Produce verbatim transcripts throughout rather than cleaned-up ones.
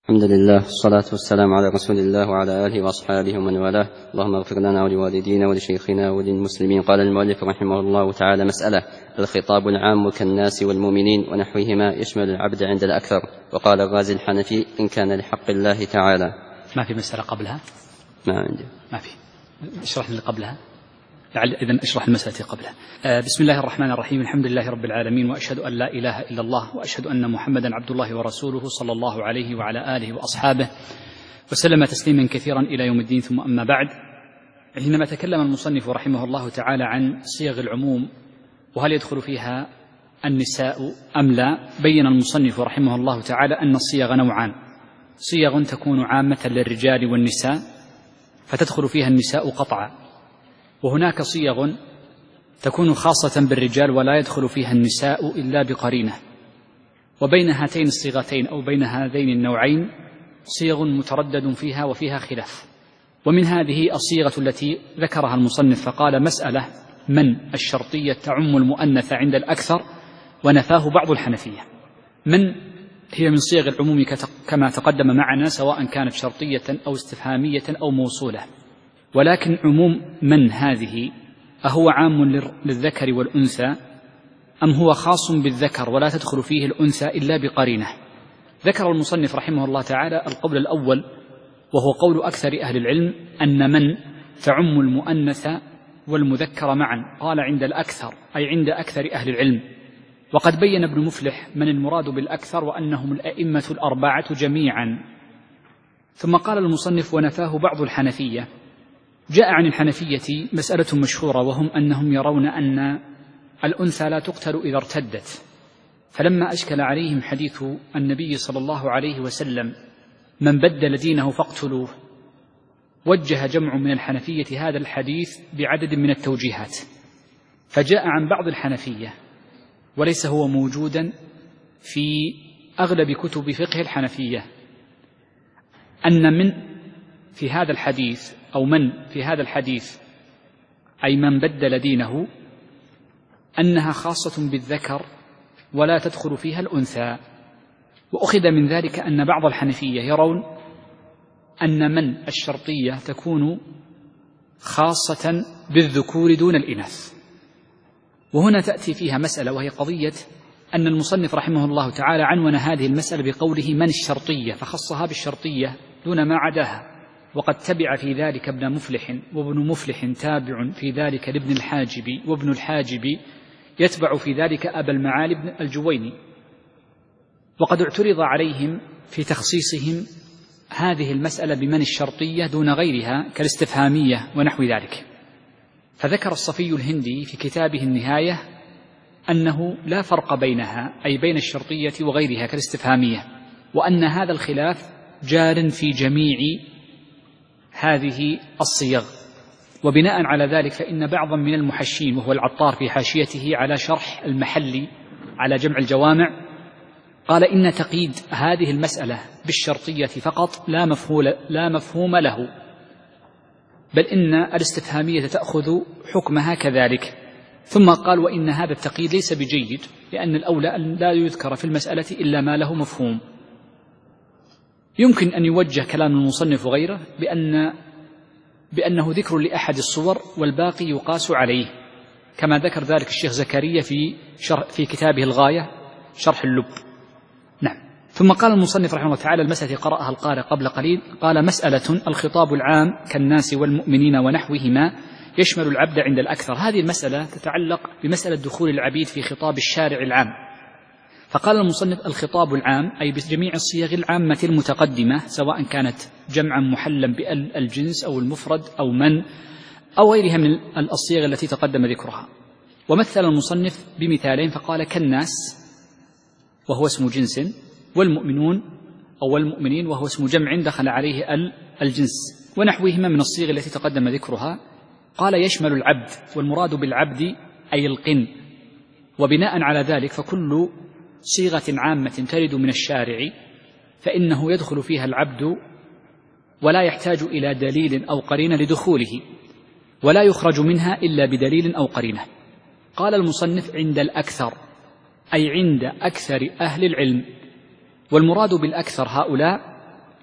الحمد لله والصلاة والسلام على رسول الله وعلى آله وأصحابه ومن والاه. اللهم اغفر لنا ولوالدينا ولشيخنا وللمسلمين. قال المؤلف رحمه الله تعالى: مسألة: الخطاب العام كالناس والمؤمنين ونحوهما يشمل العبد عند الأكثر. وقال الغازي الحنفي: إن كان لحق الله تعالى. ما في مسألة قبلها؟ ما عندي. ما في. اشرح اللي قبلها. لعل إذن اشرح المسألة قبلها. آه بسم الله الرحمن الرحيم. الحمد لله رب العالمين، وأشهد أن لا إله إلا الله، وأشهد أن محمدا عبد الله ورسوله صلى الله عليه وعلى آله وأصحابه وسلم تسليما كثيرا إلى يوم الدين. ثم أما بعد، حينما تكلم المصنف رحمه الله تعالى عن صيغ العموم وهل يدخل فيها النساء أم لا، بين المصنف رحمه الله تعالى أن الصيغ نوعان: صيغ تكون عامة للرجال والنساء فتدخل فيها النساء قطعا، وهناك صيغ تكون خاصة بالرجال ولا يدخل فيها النساء إلا بقرينة. وبين هاتين الصيغتين أو بين هذين النوعين صيغ متردد فيها وفيها خلاف. ومن هذه الصيغة التي ذكرها المصنف فقال: مسألة من الشرطية تعم المؤنث عند الأكثر ونفاه بعض الحنفية. من هي من صيغ العموم كما تقدم معنا، سواء كانت شرطية أو استفهامية أو موصولة. ولكن عموم من هذه أهو عام للذكر والأنثى أم هو خاص بالذكر ولا تدخل فيه الأنثى إلا بقرينة؟ ذكر المصنف رحمه الله تعالى القول الأول، وهو قول أكثر أهل العلم، أن من تعم المؤنث والمذكر معا. قال عند الأكثر أي عند أكثر أهل العلم. وقد بين ابن مفلح من المراد بالأكثر وأنهم الأئمة الأربعة جميعا. ثم قال المصنف: ونفاه بعض الحنفية. جاء عن الحنفية مسألة مشهورة، وهم أنهم يرون أن الأنثى لا تقتل إذا ارتدت. فلما أشكل عليهم حديث النبي صلى الله عليه وسلم: من بدل دينه فاقتلوه، وجه جمع من الحنفية هذا الحديث بعدد من التوجيهات. فجاء عن بعض الحنفية، وليس هو موجودا في أغلب كتب فقه الحنفية، أن من في هذا الحديث أو من في هذا الحديث أي من بدل دينه أنها خاصة بالذكر ولا تدخل فيها الأنثى. وأخذ من ذلك أن بعض الحنفية يرون أن من الشرطية تكون خاصة بالذكور دون الإناث. وهنا تأتي فيها مسألة، وهي قضية أن المصنف رحمه الله تعالى عنون هذه المسألة بقوله من الشرطية، فخصها بالشرطية دون ما عداها. وقد تبع في ذلك ابن مفلح، وابن مفلح تابع في ذلك لابن الحاجب، وابن الحاجب يتبع في ذلك أبا المعالي بن الجويني. وقد اعترض عليهم في تخصيصهم هذه المسألة بمن الشرطية دون غيرها كالاستفهامية ونحو ذلك. فذكر الصفي الهندي في كتابه النهاية أنه لا فرق بينها، أي بين الشرطية وغيرها كالاستفهامية، وأن هذا الخلاف جار في جميع هذه الصيغ. وبناء على ذلك فإن بعضا من المحشين، وهو العطار في حاشيته على شرح المحلي على جمع الجوامع، قال إن تقييد هذه المسألة بالشرطية فقط لا مفهوم, لا مفهوم له، بل إن الاستفهامية تأخذ حكمها كذلك. ثم قال: وإن هذا التقييد ليس بجيد، لأن الأولى أن لا يذكر في المسألة إلا ما له مفهوم. يمكن أن يوجه كلام المصنف غيره بأن بأنه ذكر لأحد الصور والباقي يقاس عليه، كما ذكر ذلك الشيخ زكريا في في كتابه الغاية شرح اللب. نعم. ثم قال المصنف رحمه الله تعالى: المسألة قرأها القارئ قبل قليل، قال: مسألة: الخطاب العام كالناس والمؤمنين ونحوهما يشمل العبد عند الأكثر. هذه المسألة تتعلق بمسألة دخول العبيد في خطاب الشارع العام. فقال المصنف: الخطاب العام أي بجميع الصيغ العامة المتقدمة، سواء كانت جمعا محلا بأل الجنس أو المفرد أو من أو غيرها من الصيغ التي تقدم ذكرها. ومثل المصنف بمثالين، فقال: كالناس وهو اسم جنس، والمؤمنون أو المؤمنين وهو اسم جمع دخل عليه ال الجنس، ونحوهما من الصيغ التي تقدم ذكرها. قال: يشمل العبد، والمراد بالعبد أي القن. وبناء على ذلك فكل صيغة عامة ترد من الشارع فإنه يدخل فيها العبد ولا يحتاج إلى دليل أو قرينة لدخوله، ولا يخرج منها إلا بدليل أو قرينة. قال المصنف: عند الأكثر أي عند أكثر أهل العلم. والمراد بالأكثر هؤلاء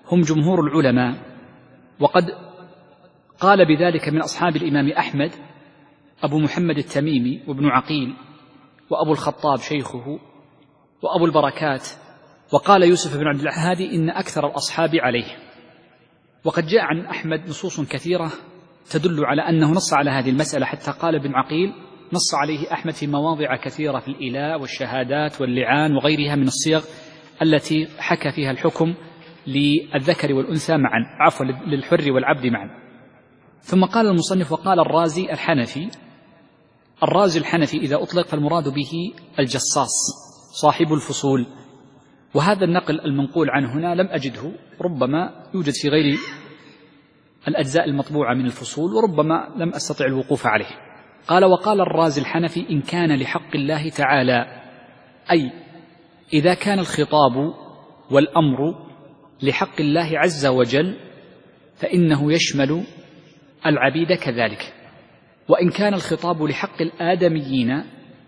هم جمهور العلماء، وقد قال بذلك من أصحاب الإمام أحمد أبو محمد التميمي وابن عقيل وأبو الخطاب شيخه وأبو البركات، وقال يوسف بن عبد الهادي إن أكثر الأصحاب عليه. وقد جاء عن أحمد نصوص كثيرة تدل على أنه نص على هذه المسألة، حتى قال ابن عقيل نص عليه أحمد في مواضع كثيرة في الإلاء والشهادات واللعان وغيرها من الصيغ التي حكى فيها الحكم للذكر والأنثى معا، عفوا للحر والعبد معا. ثم قال المصنف وقال الرازي الحنفي. الرازي الحنفي إذا أطلق فالمراد به الجصاص صاحب الفصول، وهذا النقل المنقول عنه هنا لم أجده، ربما يوجد في غير الأجزاء المطبوعة من الفصول، وربما لم أستطع الوقوف عليه. قال وقال الرازي الحنفي إن كان لحق الله تعالى، أي إذا كان الخطاب والأمر لحق الله عز وجل فإنه يشمل العبيد كذلك، وإن كان الخطاب لحق الآدميين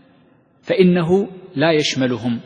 فإنه لا يشملهم.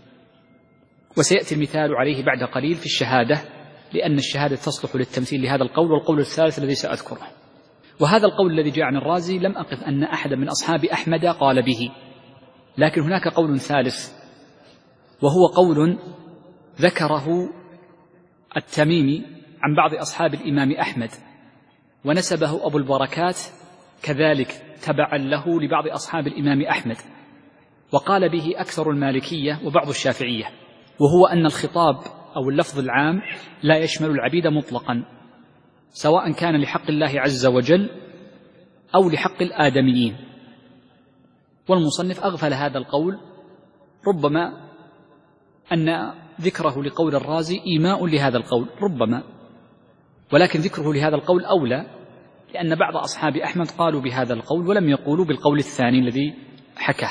وسيأتي المثال عليه بعد قليل في الشهادة، لأن الشهادة تصلح للتمثيل لهذا القول والقول الثالث الذي سأذكره. وهذا القول الذي جاء عن الرازي لم أقف أن أحدا من أصحاب أحمد قال به، لكن هناك قول ثالث، وهو قول ذكره التميمي عن بعض أصحاب الإمام أحمد، ونسبه أبو البركات كذلك تبعا له لبعض أصحاب الإمام أحمد، وقال به أكثر المالكية وبعض الشافعية، وهو أن الخطاب أو اللفظ العام لا يشمل العبيد مطلقا، سواء كان لحق الله عز وجل أو لحق الآدميين. والمصنف أغفل هذا القول، ربما أن ذكره لقول الرازي إيماء لهذا القول ربما، ولكن ذكره لهذا القول أولى، لأن بعض أصحاب أحمد قالوا بهذا القول ولم يقولوا بالقول الثاني الذي حكاه.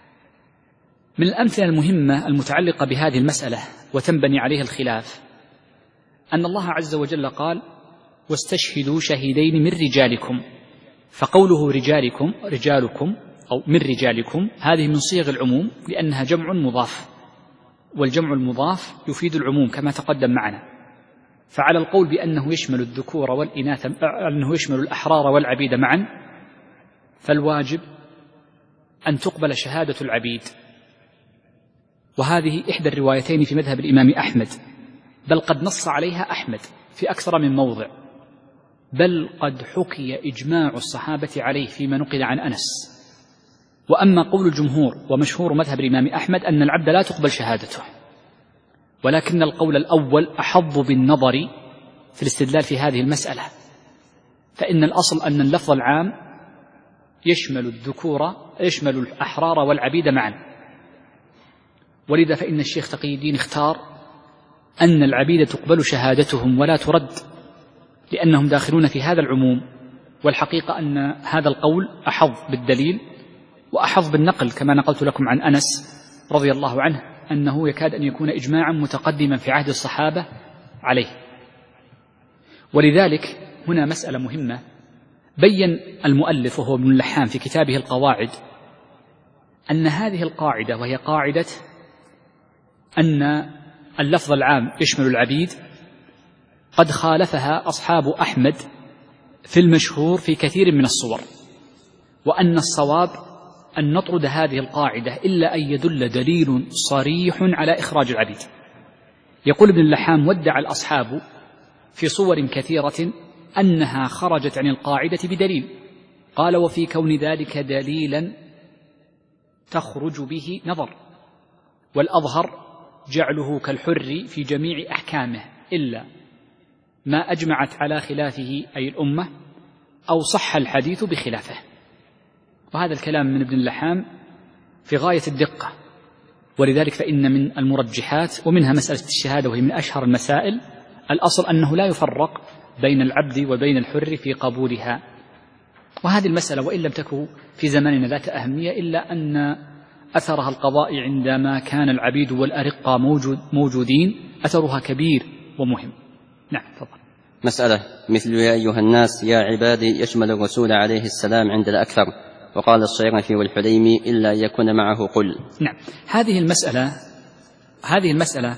من الأمثلة المهمة المتعلقة بهذه المسألة وتنبني عليها الخلاف أن الله عز وجل قال واستشهدوا شهيدين من رجالكم، فقوله رجالكم رجالكم أو من رجالكم هذه من صيغ العموم، لأنها جمع مضاف، والجمع المضاف يفيد العموم كما تقدم معنا. فعلى القول بأنه يشمل الذكور والإناث، أنه يشمل الأحرار والعبيد معا، فالواجب أن تقبل شهادة العبيد، وهذه إحدى الروايتين في مذهب الإمام أحمد، بل قد نص عليها أحمد في أكثر من موضع، بل قد حكي إجماع الصحابة عليه فيما نقل عن أنس. وأما قول الجمهور ومشهور مذهب الإمام أحمد أن العبد لا تقبل شهادته، ولكن القول الأول أحظ بالنظر في الاستدلال في هذه المسألة، فإن الأصل أن اللفظ العام يشمل الذكور يشمل الأحرار والعبيد معا، ولذا فإن الشيخ تقي الدين اختار أن العبيد تقبل شهادتهم ولا ترد، لأنهم داخلون في هذا العموم. والحقيقة أن هذا القول أحظ بالدليل وأحظ بالنقل، كما نقلت لكم عن أنس رضي الله عنه أنه يكاد أن يكون إجماعا متقدما في عهد الصحابة عليه. ولذلك هنا مسألة مهمة بين المؤلف وهو ابن اللحام في كتابه القواعد أن هذه القاعدة، وهي قاعدة أن اللفظ العام يشمل العبيد، قد خالفها أصحاب أحمد في المشهور في كثير من الصور، وأن الصواب أن نطرد هذه القاعدة إلا أن يدل دليل صريح على إخراج العبيد. يقول ابن اللحام ودع الأصحاب في صور كثيرة أنها خرجت عن القاعدة بدليل، قال وفي كون ذلك دليلا تخرج به نظر، والأظهر جعله كالحر في جميع أحكامه إلا ما أجمعت على خلافه أي الأمة أو صح الحديث بخلافه. وهذا الكلام من ابن اللحام في غاية الدقة، ولذلك فإن من المرجحات ومنها مسألة الشهادة، وهي من أشهر المسائل، الأصل أنه لا يفرق بين العبد وبين الحر في قبولها. وهذه المسألة وإن لم تكن في زماننا ذات أهمية إلا أن أثرها القضاء عندما كان العبيد والأرقة موجود موجودين أثرها كبير ومهم. نعم تفضل. مسألة مثل يا أيها الناس يا عبادي يشمل الرسول عليه السلام عند الأكثر، وقال الصيرفي والحليمي إلا أن يكون معه قل. نعم، هذه المسألة هذه المسألة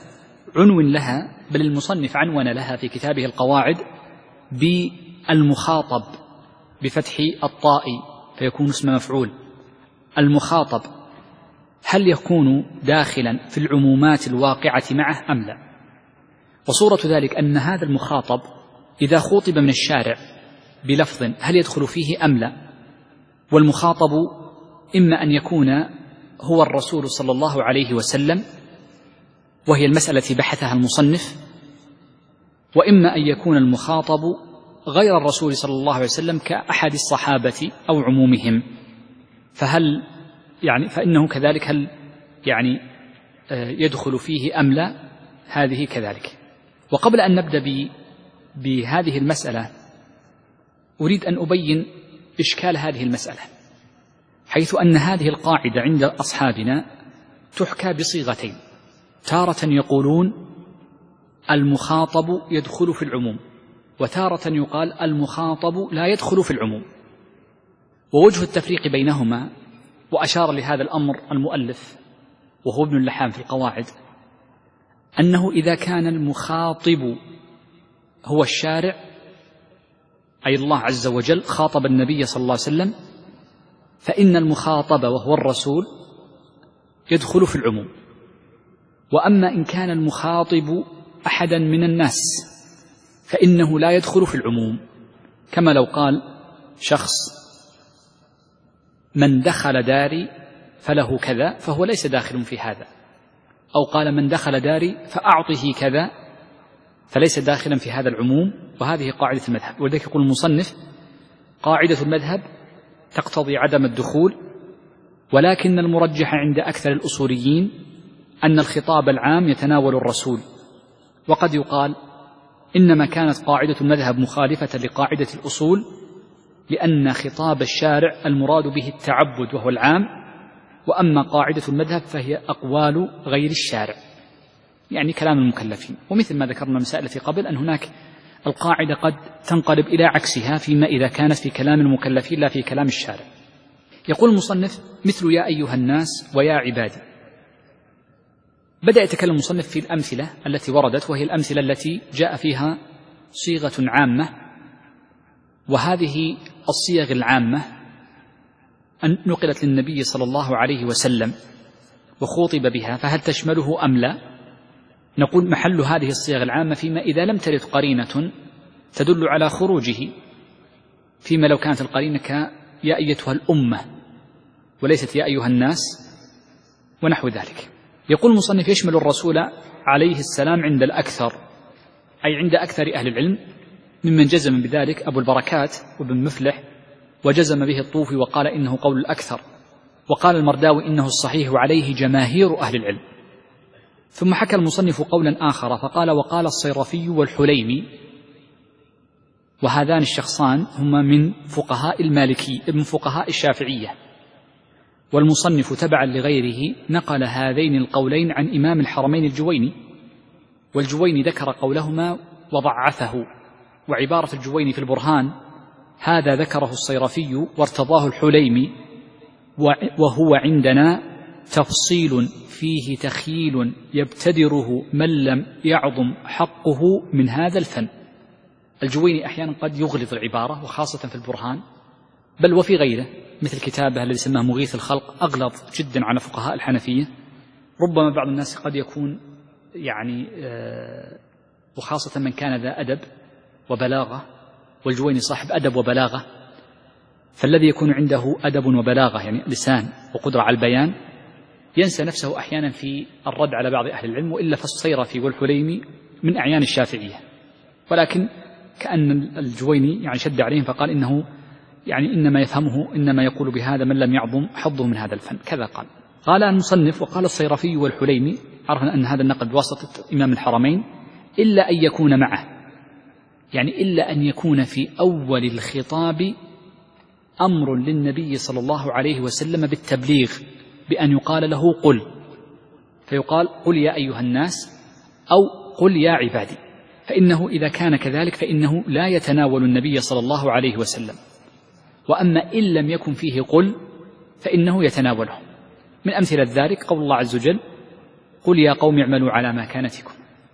عنو لها، بل المصنف عنون لها في كتابه القواعد بالمخاطب بفتح الطاء فيكون اسم مفعول. المخاطب هل يكون داخلا في العمومات الواقعة معه أم لا؟ وصورة ذلك أن هذا المخاطب إذا خوطب من الشارع بلفظ هل يدخل فيه أم لا؟ والمخاطب إما أن يكون هو الرسول صلى الله عليه وسلم وهي المسألة التي بحثها المصنف، وإما أن يكون المخاطب غير الرسول صلى الله عليه وسلم كأحد الصحابة أو عمومهم، فهل يعني فإنه كذلك هل يعني يدخل فيه أم لا؟ هذه كذلك. وقبل أن نبدأ بهذه المسألة أريد أن أبين إشكال هذه المسألة، حيث أن هذه القاعدة عند أصحابنا تحكى بصيغتين، تارة يقولون المخاطب يدخل في العموم، وتارة يقال المخاطب لا يدخل في العموم. ووجه التفريق بينهما، وأشار لهذا الأمر المؤلف وهو ابن اللحام في القواعد، أنه إذا كان المخاطب هو الشارع أي الله عز وجل خاطب النبي صلى الله عليه وسلم، فإن المخاطب وهو الرسول يدخل في العموم. وأما إن كان المخاطب أحدا من الناس فإنه لا يدخل في العموم، كما لو قال شخص من دخل داري فله كذا فهو ليس داخل في هذا، أو قال من دخل داري فأعطه كذا فليس داخلا في هذا العموم. وهذه قاعدة المذهب، ولذلك يقول المصنف قاعدة المذهب تقتضي عدم الدخول، ولكن المرجح عند أكثر الأصوليين أن الخطاب العام يتناول الرسول. وقد يقال إنما كانت قاعدة المذهب مخالفة لقاعدة الأصول لأن خطاب الشارع المراد به التعبد وهو العام، وأما قاعدة المذهب فهي أقوال غير الشارع، يعني كلام المكلفين. ومثل ما ذكرنا المسائل التي قبل أن هناك القاعدة قد تنقلب إلى عكسها فيما إذا كانت في كلام المكلفين لا في كلام الشارع. يقول المصنف مثل يا أيها الناس ويا عبادي. بدأ يتكلم المصنف في الأمثلة التي وردت، وهي الأمثلة التي جاء فيها صيغة عامة، وهذه الصيغ العامة أن نقلت للنبي صلى الله عليه وسلم وخوطب بها، فهل تشمله أم لا؟ نقول محل هذه الصيغ العامة فيما إذا لم ترد قرينة تدل على خروجه، فيما لو كانت القرينة يا أيتها الأمة وليست يا أيها الناس ونحو ذلك. يقول المصنف يشمل الرسول عليه السلام عند الأكثر، أي عند أكثر أهل العلم، ممن جزم بذلك أبو البركات وابن مفلح، وجزم به الطوفي وقال إنه قول الأكثر، وقال المرداوي إنه الصحيح عليه جماهير أهل العلم. ثم حكى المصنف قولا آخر فقال وقال الصيرفي والحليمي، وهذان الشخصان هما من فقهاء المالكي من فقهاء الشافعية، والمصنف تبعا لغيره نقل هذين القولين عن إمام الحرمين الجويني، والجويني ذكر قولهما وضعفه، وعبارة الجويني في البرهان هذا ذكره الصيرفي وارتضاه الحليمي، وهو عندنا تفصيل فيه تخييل يبتدره من لم يعظم حقه من هذا الفن. الجويني أحيانا قد يغلظ العبارة، وخاصة في البرهان، بل وفي غيره مثل كتابه الذي سماه مغيث الخلق أغلظ جدا على فقهاء الحنفية. ربما بعض الناس قد يكون يعني وخاصة من كان ذا أدب وبلاغة، والجويني صاحب أدب وبلاغة، فالذي يكون عنده أدب وبلاغة يعني لسان وقدرة على البيان ينسى نفسه أحيانا في الرد على بعض أهل العلم، وإلا فالصيرفي والحليمي من أعيان الشافعية، ولكن كأن الجويني يعني شد عليهم فقال إنه يعني إنما يفهمه إنما يقول بهذا من لم يعظم حظه من هذا الفن، كذا قال. قال المصنف وقال الصيرفي والحليمي، عرفنا أن هذا النقد بواسطة إمام الحرمين، إلا أن يكون معه، يعني إلا أن يكون في أول الخطاب أمر للنبي صلى الله عليه وسلم بالتبليغ بأن يقال له قل، فيقال قل يا أيها الناس أو قل يا عبادي، فإنه إذا كان كذلك فإنه لا يتناول النبي صلى الله عليه وسلم. وأما إن لم يكن فيه قل فإنه يتناوله. من أمثلة ذلك قول الله عز وجل قل يا قوم اعملوا على مكانتكم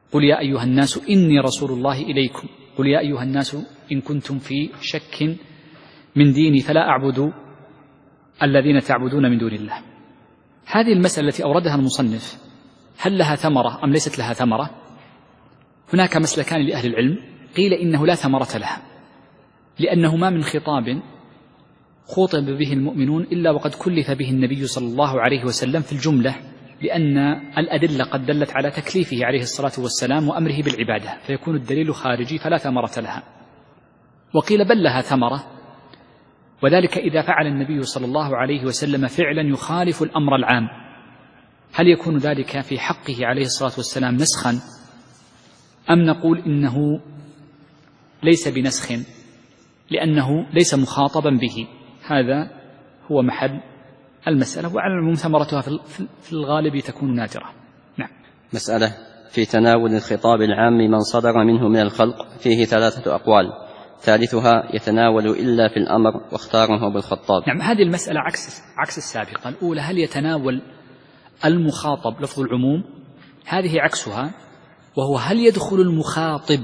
قل يا أيها الناس إني رسول الله إليكم، قل يا أيها الناس إن كنتم في شك من ديني فلا أعبد الذين تعبدون من دون الله. هذه المسألة التي أوردها المصنف هل لها ثمرة أم ليست لها ثمرة؟ هناك مسلكان لأهل العلم، قيل إنه لا ثمرة لها، لأنه ما من خطاب خوطب به المؤمنون إلا وقد كلف به النبي صلى الله عليه وسلم في الجملة، لأن الأدلة قد دلت على تكليفه عليه الصلاة والسلام وأمره بالعبادة، فيكون الدليل خارجي فلا ثمرة لها. وقيل بل لها ثمرة، وذلك إذا فعل النبي صلى الله عليه وسلم فعلا يخالف الأمر العام. هل يكون ذلك في حقه عليه الصلاة والسلام نسخا، أم نقول إنه ليس بنسخ لأنه ليس مخاطبا به؟ هذا هو محل المسألة، وعلى العموم ثمرتها في الغالب تكون نادرة. نعم. مسألة في تناول الخطاب العام من صدر منه من الخلق فيه ثلاثة أقوال، ثالثها يتناول إلا في الأمر واختاره ابن الخطاب. نعم، هذه المسألة عكس عكس السابقة. الأولى هل يتناول المخاطب لفظ العموم، هذه عكسها، وهو هل يدخل المخاطب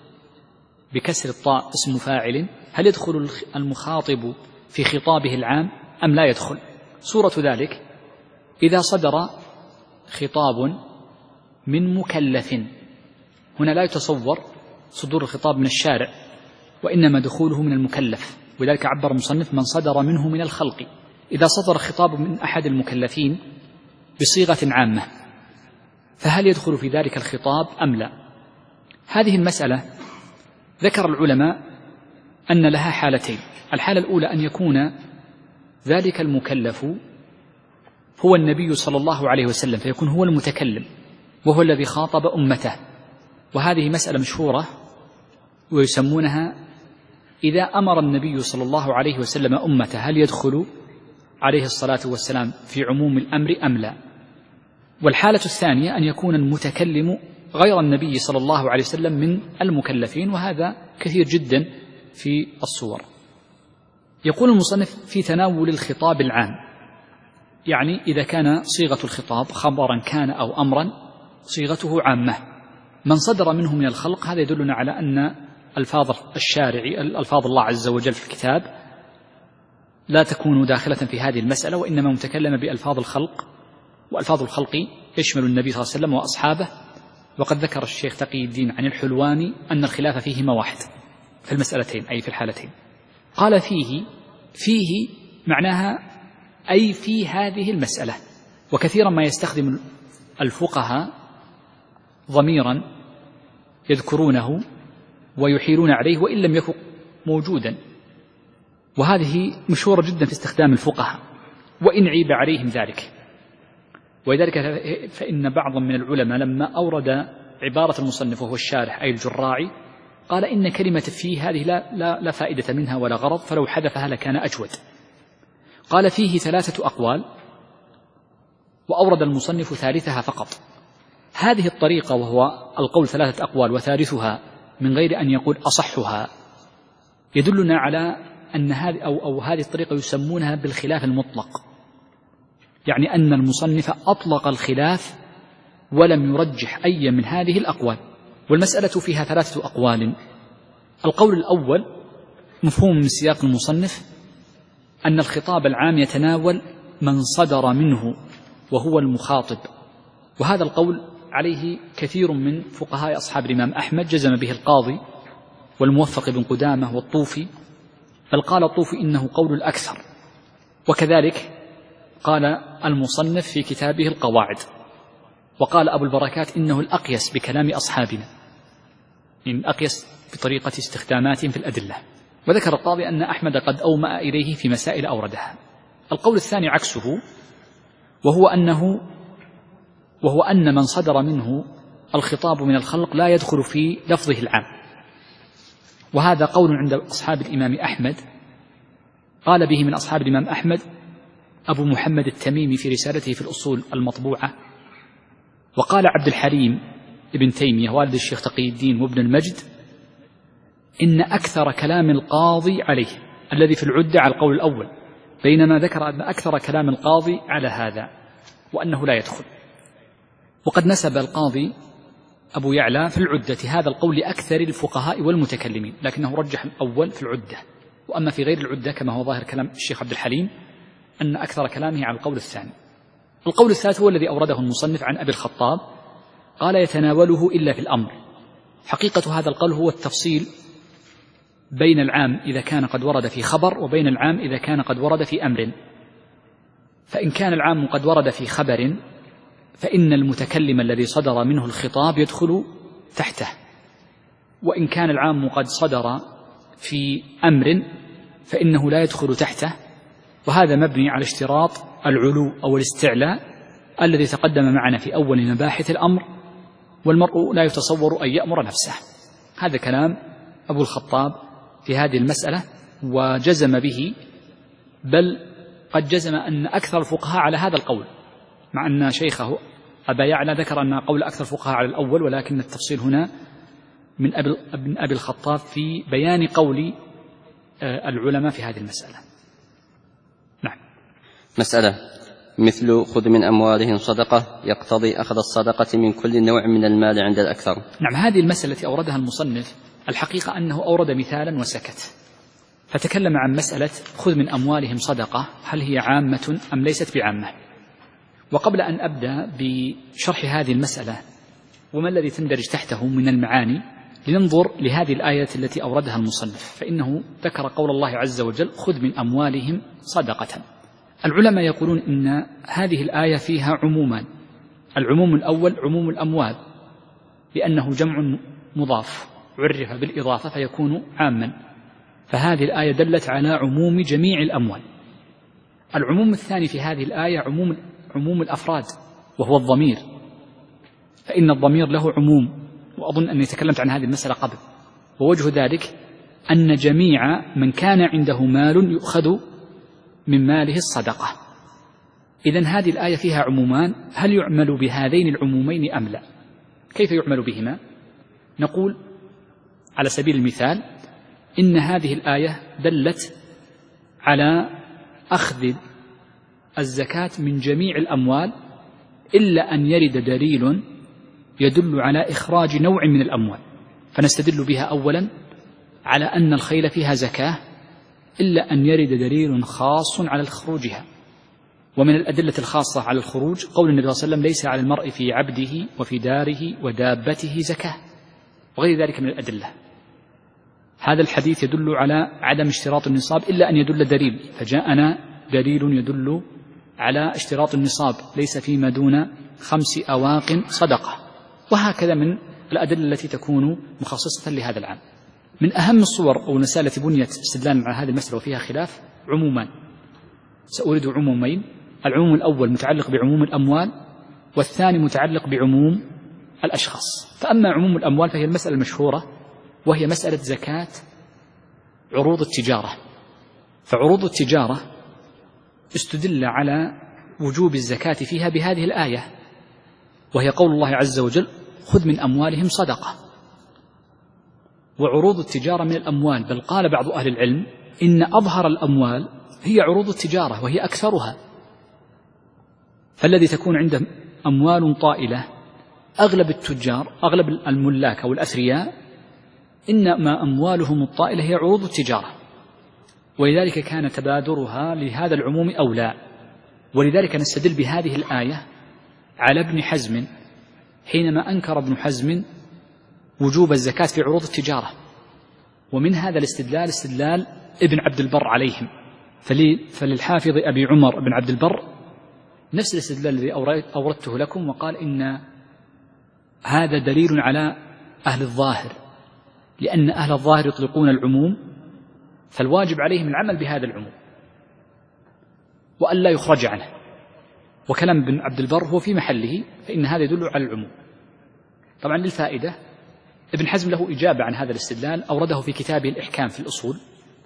بكسر الطاء اسم فاعل، هل يدخل المخاطب في خطابه العام أم لا يدخل؟ صورة ذلك إذا صدر خطاب من مكلف، هنا لا يتصور صدور الخطاب من الشارع، وإنما دخوله من المكلف، وذلك عبر المصنف من صدر منه من الخلق. إذا صدر خطاب من أحد المكلفين بصيغة عامة فهل يدخل في ذلك الخطاب أم لا؟ هذه المسألة ذكر العلماء أن لها حالتين. الحالة الأولى أن يكون ذلك المكلف هو النبي صلى الله عليه وسلم، فيكون هو المتكلم وهو الذي خاطب أمته، وهذه مسألة مشهورة ويسمونها إذا أمر النبي صلى الله عليه وسلم أمته هل يدخل عليه الصلاة والسلام في عموم الأمر أم لا؟ والحالة الثانية أن يكون المتكلم غير النبي صلى الله عليه وسلم من المكلفين، وهذا كثير جدا في الصور. يقول المصنف في تناول الخطاب العام، يعني إذا كان صيغة الخطاب خبرا كان أو أمرا صيغته عامة من صدر منه من الخلق، هذا يدلنا على أن الفاظ الشارع الفاظ الله عز وجل في الكتاب لا تكون داخلة في هذه المسألة، وإنما متكلم بألفاظ الخلق، وألفاظ الخلق يشمل النبي صلى الله عليه وسلم وأصحابه. وقد ذكر الشيخ تقي الدين عن الحلواني أن الخلاف فيهما واحد في المسألتين، أي في الحالتين. قال فيه فيه معناها أي في هذه المسألة، وكثيرا ما يستخدم الفقهاء ضميرا يذكرونه ويحيلون عليه وإن لم يكن موجودا، وهذه مشهورة جدا في استخدام الفقهاء وإن عيب عليهم ذلك. ولذلك فإن بعضا من العلماء لما أورد عبارة المصنف وهو الشارح أي الجراعي قال إن كلمة فيه هذه لا, لا, لا فائدة منها ولا غرض، فلو حذفها لكان أجود. قال فيه ثلاثة أقوال، وأورد المصنف ثالثها فقط. هذه الطريقة وهو القول ثلاثة أقوال وثالثها من غير أن يقول أصحها يدلنا على أن هذه أو, أو هذه الطريقة يسمونها بالخلاف المطلق، يعني أن المصنف أطلق الخلاف ولم يرجح أي من هذه الأقوال. والمسألة فيها ثلاثة أقوال. القول الأول مفهوم من سياق المصنف أن الخطاب العام يتناول من صدر منه وهو المخاطب، وهذا القول عليه كثير من فقهاء أصحاب الإمام أحمد، جزم به القاضي والموفق بن قدامة والطوفي، بل قال الطوفي إنه قول الأكثر، وكذلك قال المصنف في كتابه القواعد، وقال أبو البركات إنه الأقيس بكلام أصحابنا، إن أقيس بطريقة استخداماتهم في الأدلة. وذكر القاضي أن أحمد قد أومأ إليه في مسائل أوردها. القول الثاني عكسه، وهو أنه وهو أن من صدر منه الخطاب من الخلق لا يدخل في لفظه العام، وهذا قول عند أصحاب الإمام أحمد، قال به من أصحاب الإمام أحمد أبو محمد التميمي في رسالته في الأصول المطبوعة، وقال عبد الحليم ابن تيمية والد الشيخ تقي الدين وابن المجد إن أكثر كلام القاضي عليه الذي في العدة على القول الأول، بينما ذكر أن أكثر كلام القاضي على هذا وأنه لا يدخل. وقد نسب القاضي أبو يعلى في العدة هذا القول لأكثر الفقهاء والمتكلمين، لكنه رجح الأول في العدة. وأما في غير العدة كما هو ظاهر كلام الشيخ عبد الحليم أن أكثر كلامه على القول الثاني. القول الثالث هو الذي أورده المصنف عن أبي الخطاب، قال يتناوله إلا في الأمر. حقيقة هذا القول هو التفصيل بين العام إذا كان قد ورد في خبر وبين العام إذا كان قد ورد في أمر. فإن كان العام قد ورد في خبر فإن المتكلم الذي صدر منه الخطاب يدخل تحته، وإن كان العام قد صدر في أمر فإنه لا يدخل تحته، وهذا مبني على اشتراط العلو أو الاستعلاء الذي تقدم معنا في أول مباحث الأمر، والمرء لا يتصور أن يأمر نفسه. هذا كلام أبو الخطاب في هذه المسألة، وجزم به، بل قد جزم أن أكثر الفقهاء على هذا القول، مع أن شيخه أبا يعلى ذكر أن قول أكثر الفقهاء على الأول، ولكن التفصيل هنا من أبي, من أبي الخطاب في بيان قول العلماء في هذه المسألة. نعم. مسألة مثل خذ من أموالهم صدقة يقتضي أخذ الصدقة من كل نوع من المال عند الأكثر. نعم، هذه المسألة التي أوردها المصنف الحقيقة أنه أورد مثالا وسكت، فتكلم عن مسألة خذ من أموالهم صدقة هل هي عامة أم ليست بعامة. وقبل أن أبدأ بشرح هذه المسألة وما الذي تندرج تحته من المعاني، لننظر لهذه الآية التي أوردها المصنف، فإنه ذكر قول الله عز وجل خذ من أموالهم صدقة. العلماء يقولون إن هذه الآية فيها عمومان. العموم الأول عموم الأموال، لأنه جمع مضاف عرف بالإضافة فيكون عاما، فهذه الآية دلت على عموم جميع الأموال. العموم الثاني في هذه الآية عموم عموم الأفراد، وهو الضمير، فإن الضمير له عموم، وأظن أني تكلمت عن هذه المسألة قبل. ووجه ذلك أن جميع من كان عنده مال يؤخذ من ماله الصدقة. إذن هذه الآية فيها عمومان، هل يعمل بهذين العمومين أم لا؟ كيف يعمل بهما؟ نقول على سبيل المثال إن هذه الآية دلت على أخذ الزكاة من جميع الأموال إلا أن يرد دليل يدل على إخراج نوع من الأموال، فنستدل بها أولا على أن الخيل فيها زكاة إلا أن يرد دليل خاص على خروجها. ومن الأدلة الخاصة على الخروج قول النبي صلى الله عليه وسلم ليس على المرء في عبده وفي داره ودابته زكاة، وغير ذلك من الأدلة. هذا الحديث يدل على عدم اشتراط النصاب إلا أن يدل دليل، فجاءنا دليل يدل على اشتراط النصاب ليس فيما دون خمس أواق صدقة، وهكذا من الأدلة التي تكون مخصصة لهذا العام. من أهم الصور أو المسائل التي بنيت استدلالا على هذه المسألة وفيها خلاف عمومان، سأورد عمومين. العموم الأول متعلق بعموم الأموال، والثاني متعلق بعموم الأشخاص. فأما عموم الأموال فهي المسألة المشهورة، وهي مسألة زكاة عروض التجارة. فعروض التجارة استدل على وجوب الزكاة فيها بهذه الآية، وهي قول الله عز وجل خذ من أموالهم صدقة. وعروض التجارة من الأموال، بل قال بعض أهل العلم إن أظهر الأموال هي عروض التجارة وهي أكثرها. فالذي تكون عنده أموال طائلة أغلب التجار أغلب الملاك أو الأثرياء إنما أموالهم الطائلة هي عروض التجارة، ولذلك كان تبادرها لهذا العموم أولى. ولذلك نستدل بهذه الآية على ابن حزم حينما أنكر ابن حزم وجوب الزكاة في عروض التجارة. ومن هذا الاستدلال استدلال ابن عبد البر عليهم. فللحافظ أبي عمر بن عبد البر نفس الاستدلال الذي أوردته لكم، وقال إن هذا دليل على أهل الظاهر، لأن أهل الظاهر يطلقون العموم، فالواجب عليهم العمل بهذا العموم وأن لا يخرج عنه. وكلام ابن عبد البر هو في محله، فإن هذا يدل على العموم. طبعا للفائدة ابن حزم له إجابة عن هذا الاستدلال أورده في كتابه الإحكام في الأصول،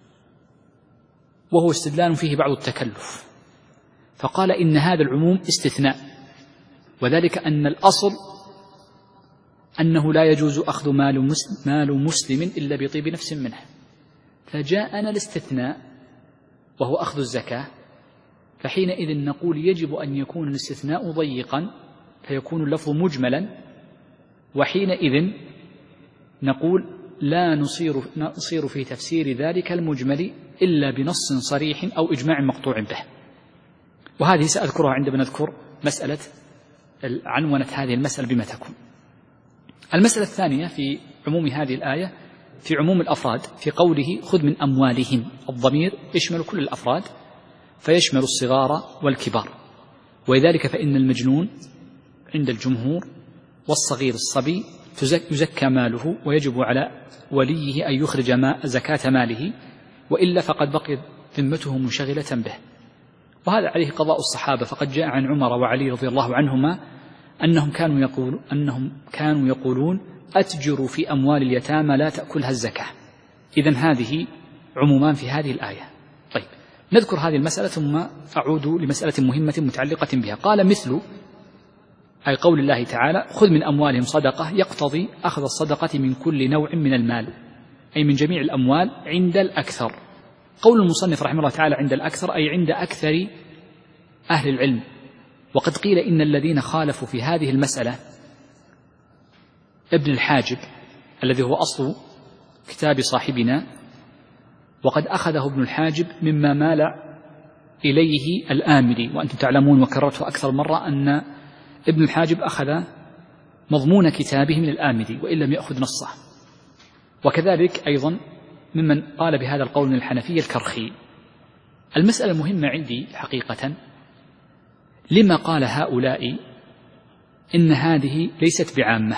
وهو استدلال فيه بعض التكلف. فقال إن هذا العموم استثناء، وذلك أن الأصل أنه لا يجوز أخذ مال مسلم, مال مسلم إلا بطيب نفس منه، فجاءنا الاستثناء وهو أخذ الزكاة، فحينئذ نقول يجب أن يكون الاستثناء ضيقا فيكون اللفظ مجملا، وحينئذ نقول لا نصير, نصير في تفسير ذلك المجمل إلا بنص صريح أو إجماع مقطوع به. وهذه سأذكرها عندما نذكر مسألة عنونة هذه المسألة بما تكون. المسألة الثانية في عموم هذه الآية في عموم الأفراد في قوله خذ من أموالهم، الضمير يشمل كل الأفراد فيشمل الصغار والكبار، ولذلك فإن المجنون عند الجمهور والصغير الصبي يزكى ماله ويجب على وليه أن يخرج ما زكاة ماله، وإلا فقد بقي ذمته منشغلة به. وهذا عليه قضاء الصحابة، فقد جاء عن عمر وعلي رضي الله عنهما أنهم كانوا يقول أنهم كانوا يقولون أتجروا في أموال اليتامى لا تأكلها الزكاة. إذن هذه عمومان في هذه الآية. طيب نذكر هذه المسألة ثم أعود لمسألة مهمة متعلقة بها. قال مثل أي قول الله تعالى خذ من أموالهم صدقة، يقتضي أخذ الصدقة من كل نوع من المال، أي من جميع الأموال عند الأكثر. قول المصنف رحمه الله تعالى عند الأكثر أي عند أكثر أهل العلم. وقد قيل إن الذين خالفوا في هذه المسألة ابن الحاجب الذي هو أصل كتاب صاحبنا، وقد أخذه ابن الحاجب مما مال إليه الآمري، وأنتم تعلمون وكررته أكثر مرة أن ابن الحاجب أخذ مضمون كتابه من الآمري وإن لم يأخذ نصه. وكذلك أيضا ممن قال بهذا القول من الحنفية الكرخي. المسألة المهمة عندي حقيقة لما قال هؤلاء إن هذه ليست بعامة،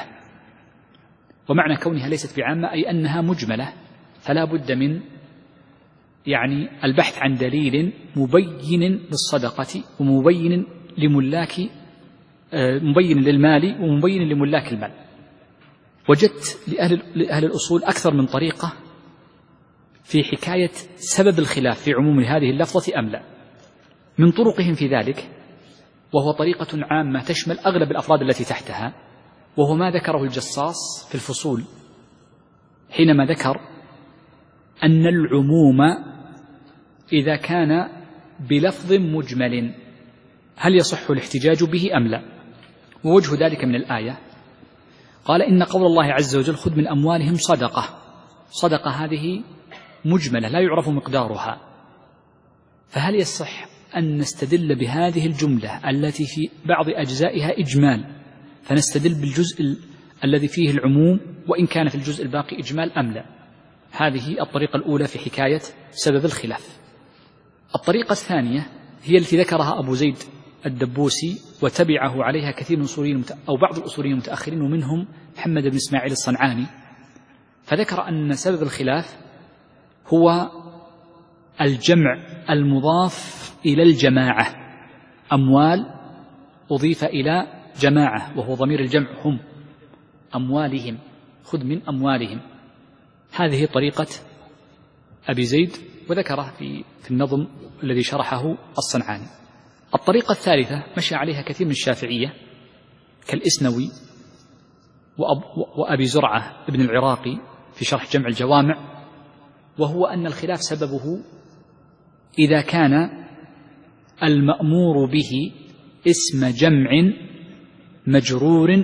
ومعنى كونها ليست بعامة أي أنها مجملة، فلا بد من يعني البحث عن دليل مبين للصدقة ومبين لملاك مبين للمال ومبين لملاك المال. وجدت لأهل, لأهل الأصول أكثر من طريقة في حكاية سبب الخلاف في عموم هذه اللفظة أم لا. من طرقهم في ذلك، وهو طريقة عامة تشمل أغلب الأفراد التي تحتها، وهو ما ذكره الجصاص في الفصول حينما ذكر أن العموم إذا كان بلفظ مجمل هل يصح الاحتجاج به أم لا. ووجه ذلك من الآية قال إن قول الله عز وجل خذ من أموالهم صدقة، صدقة هذه مجملة لا يعرف مقدارها، فهل يصح أن نستدل بهذه الجملة التي في بعض أجزائها إجمال فنستدل بالجزء الذي فيه العموم وإن كان في الجزء الباقي إجمال أم لا؟ هذه الطريقة الأولى في حكاية سبب الخلاف. الطريقة الثانية هي التي ذكرها أبو زيد الدبوسي وتبعه عليها كثير من الأصوليين أو بعض الأصوليين المتأخرين ومنهم محمد بن إسماعيل الصنعاني، فذكر أن سبب الخلاف هو الجمع المضاف إلى الجماعة، أموال أضيف إلى جماعة وهو ضمير الجمع هم أموالهم، خذ من أموالهم. هذه طريقة أبي زيد وذكره في, في النظم الذي شرحه الصنعاني. الطريقة الثالثة مشى عليها كثير من الشافعية كالإسنوي وأب وأبي زرعة ابن العراقي في شرح جمع الجوامع، وهو أن الخلاف سببه إذا كان المأمور به اسم جمع مجرور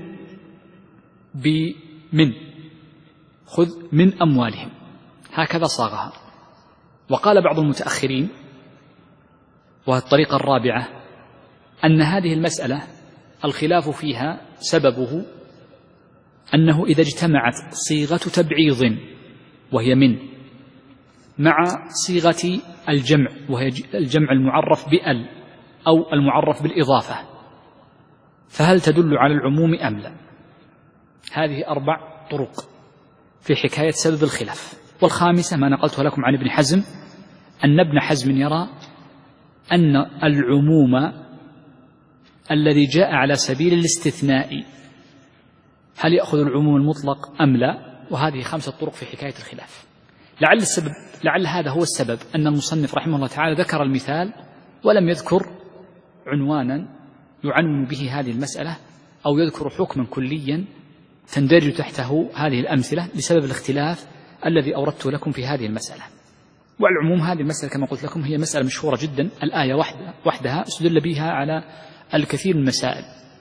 بمن، خذ من أموالهم، هكذا صاغها. وقال بعض المتأخرين والطريقة الرابعة أن هذه المسألة الخلاف فيها سببه أنه إذا اجتمعت صيغة تبعيض وهي من مع صيغة الجمع وهي الجمع المعرف بأل أو المعرف بالإضافة فهل تدل على العموم أم لا؟ هذه أربع طرق في حكاية سبب الخلاف. والخامسة ما نقلته لكم عن ابن حزم أن ابن حزم يرى أن العموم الذي جاء على سبيل الاستثناء هل يأخذ العموم المطلق أم لا؟ وهذه خمسة طرق في حكاية الخلاف. لعل السبب لعل هذا هو السبب أن المصنف رحمه الله تعالى ذكر المثال ولم يذكر عنوانا يعنون به هذه المسألة أو يذكر حكما كليا تندرج تحته هذه الأمثلة لسبب الاختلاف الذي أوردت لكم في هذه المسألة. والعموم هذه المسألة كما قلت لكم هي مسألة مشهورة جدا، الآية وحدها, وحدها استدل بها على الكثير من المسائل،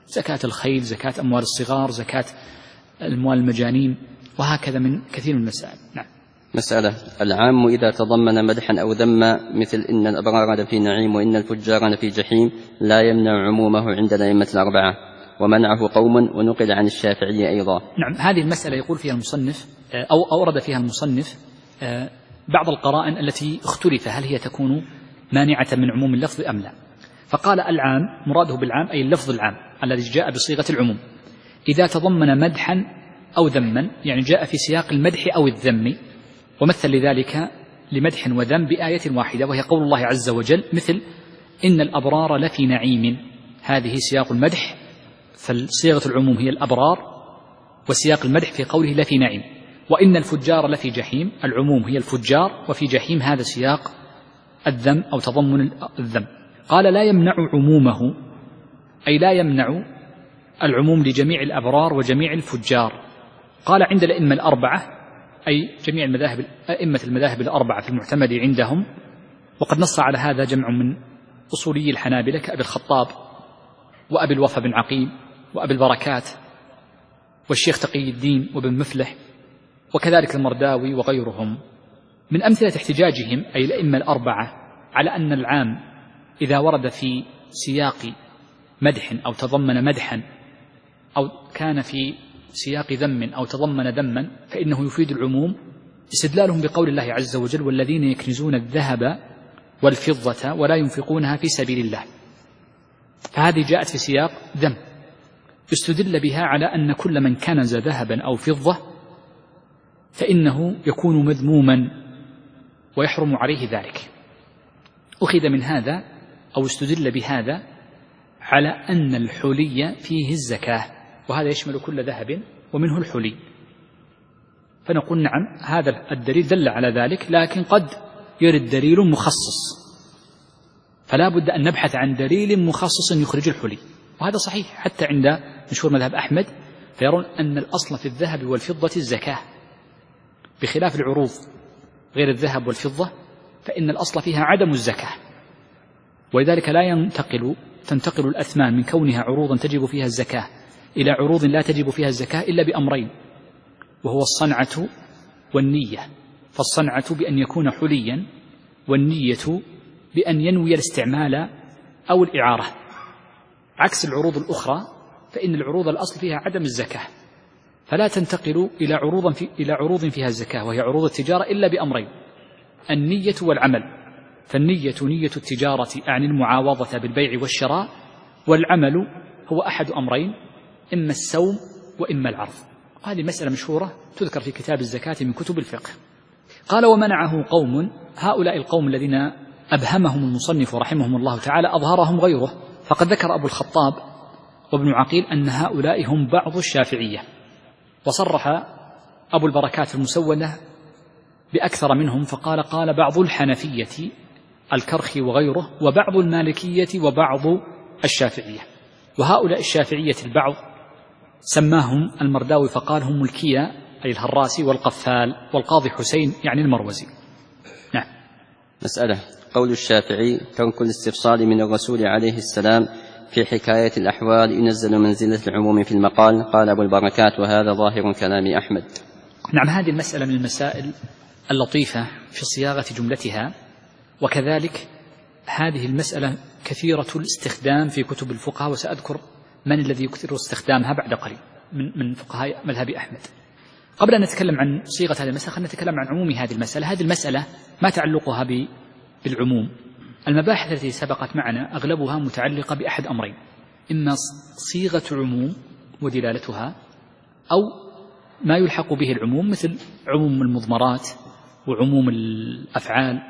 زكاة الخيل، زكاة أموال الصغار، زكاة أموال المجانين، وهكذا من كثير من المسائل. نعم. مسألة: العام إذا تضمن مدحا أو ذما مثل إن الأبرار لفي نعيم وإن الفجار لفي جحيم لا يمنع عمومه عند الأئمة الأربعة، ومنعه قوم ونقل عن الشافعي أيضا. نعم، هذه المسألة يقول فيها المصنف أو أورد فيها المصنف بعض القرائن التي اختلف هل هي تكون مانعة من عموم اللفظ أم لا. فقال: العام مراده بالعام أي اللفظ العام الذي جاء بصيغة العموم إذا تضمن مدحا أو ذما، يعني جاء في سياق المدح أو الذم، ومثل لذلك لمدح وذم بآية واحدة وهي قول الله عز وجل مثل إن الأبرار لفي نعيم، هذه سياق المدح، فالصيغة العموم هي الأبرار، وسياق المدح في قوله لفي نعيم. وإن الفجار لفي جحيم، العموم هي الفجار، وفي جحيم هذا سياق الذم أو تضمن الذم. قال: لا يمنع عمومه أي لا يمنع العموم لجميع الأبرار وجميع الفجار. قال: عند الأئمة الأربعة أي جميع المذاهب أئمة المذاهب الأربعة في المعتمد عندهم، وقد نص على هذا جمع من أصولي الحنابلة كأبي الخطاب وأبي الوفا بن عقيل وأبي البركات والشيخ تقي الدين وابن مفلح وكذلك المرداوي وغيرهم. من أمثلة احتجاجهم أي الأئمة الأربعة على أن العام إذا ورد في سياق مدح أو تضمن مدحا أو كان في سياق ذم أو تضمن ذما فإنه يفيد العموم، استدلالهم بقول الله عز وجل: والذين يكنزون الذهب والفضة ولا ينفقونها في سبيل الله. فهذه جاءت في سياق ذم، يستدل بها على أن كل من كنز ذهبا أو فضة فإنه يكون مذموما ويحرم عليه ذلك. أخذ من هذا أو استدل بهذا على أن الحلي فيه الزكاة، وهذا يشمل كل ذهب ومنه الحلي. فنقول نعم، هذا الدليل دل على ذلك، لكن قد يرد دليل مخصص، فلا بد أن نبحث عن دليل مخصص يخرج الحلي، وهذا صحيح حتى عند مشهور مذهب أحمد، فيرون أن الأصل في الذهب والفضة الزكاة، بخلاف العروض غير الذهب والفضة فإن الأصل فيها عدم الزكاة، ولذلك لا ينتقل تنتقل الأثمان من كونها عروضا تجب فيها الزكاة إلى عروض لا تجب فيها الزكاة إلا بأمرين، وهو الصنعة والنية. فالصنعة بأن يكون حليا، والنية بأن ينوي الاستعمال أو الإعارة، عكس العروض الأخرى فإن العروض الأصل فيها عدم الزكاة، فلا تنتقل إلى عروض في إلى عروض فيها الزكاة وهي عروض التجارة إلا بأمرين: النية والعمل. فالنية نية التجارة عن المعاوضة بالبيع والشراء، والعمل هو أحد أمرين: إما السوم وإما العرض. هذه مسألة مشهورة تذكر في كتاب الزكاة من كتب الفقه. قال: ومنعه قوم، هؤلاء القوم الذين أبهمهم المصنف رحمهم الله تعالى أظهرهم غيره، فقد ذكر أبو الخطاب وابن عقيل أن هؤلاء هم بعض الشافعية، وصرح أبو البركات المسودة بأكثر منهم فقال: قال بعض الحنفية الكرخي وغيره، وبعض المالكية وبعض الشافعية. وهؤلاء الشافعية البعض سماهم المرداوي فقال: هم ملكية أي الهراسي والقفال والقاضي حسين يعني المروزي. نعم. مسألة: قول الشافعي ترك الاستفصال من الرسول عليه السلام في حكاية الأحوال ينزل منزلة العموم في المقال. قال أبو البركات: وهذا ظاهر كلام أحمد. نعم، هذه المسألة من المسائل اللطيفة في صياغة جملتها، وكذلك هذه المسألة كثيرة الاستخدام في كتب الفقهاء، وسأذكر من الذي يكثر استخدامها بعد قليل من من فقهاء مذهب أحمد. قبل أن نتكلم عن صيغة هذه المسألة خلينا نتكلم عن عموم هذه المسألة. هذه المسألة ما تعلقها بالعموم؟ المباحث التي سبقت معنا أغلبها متعلقة بأحد أمرين: إما صيغة عموم ودلالتها، أو ما يلحق به العموم مثل عموم المضمرات وعموم الأفعال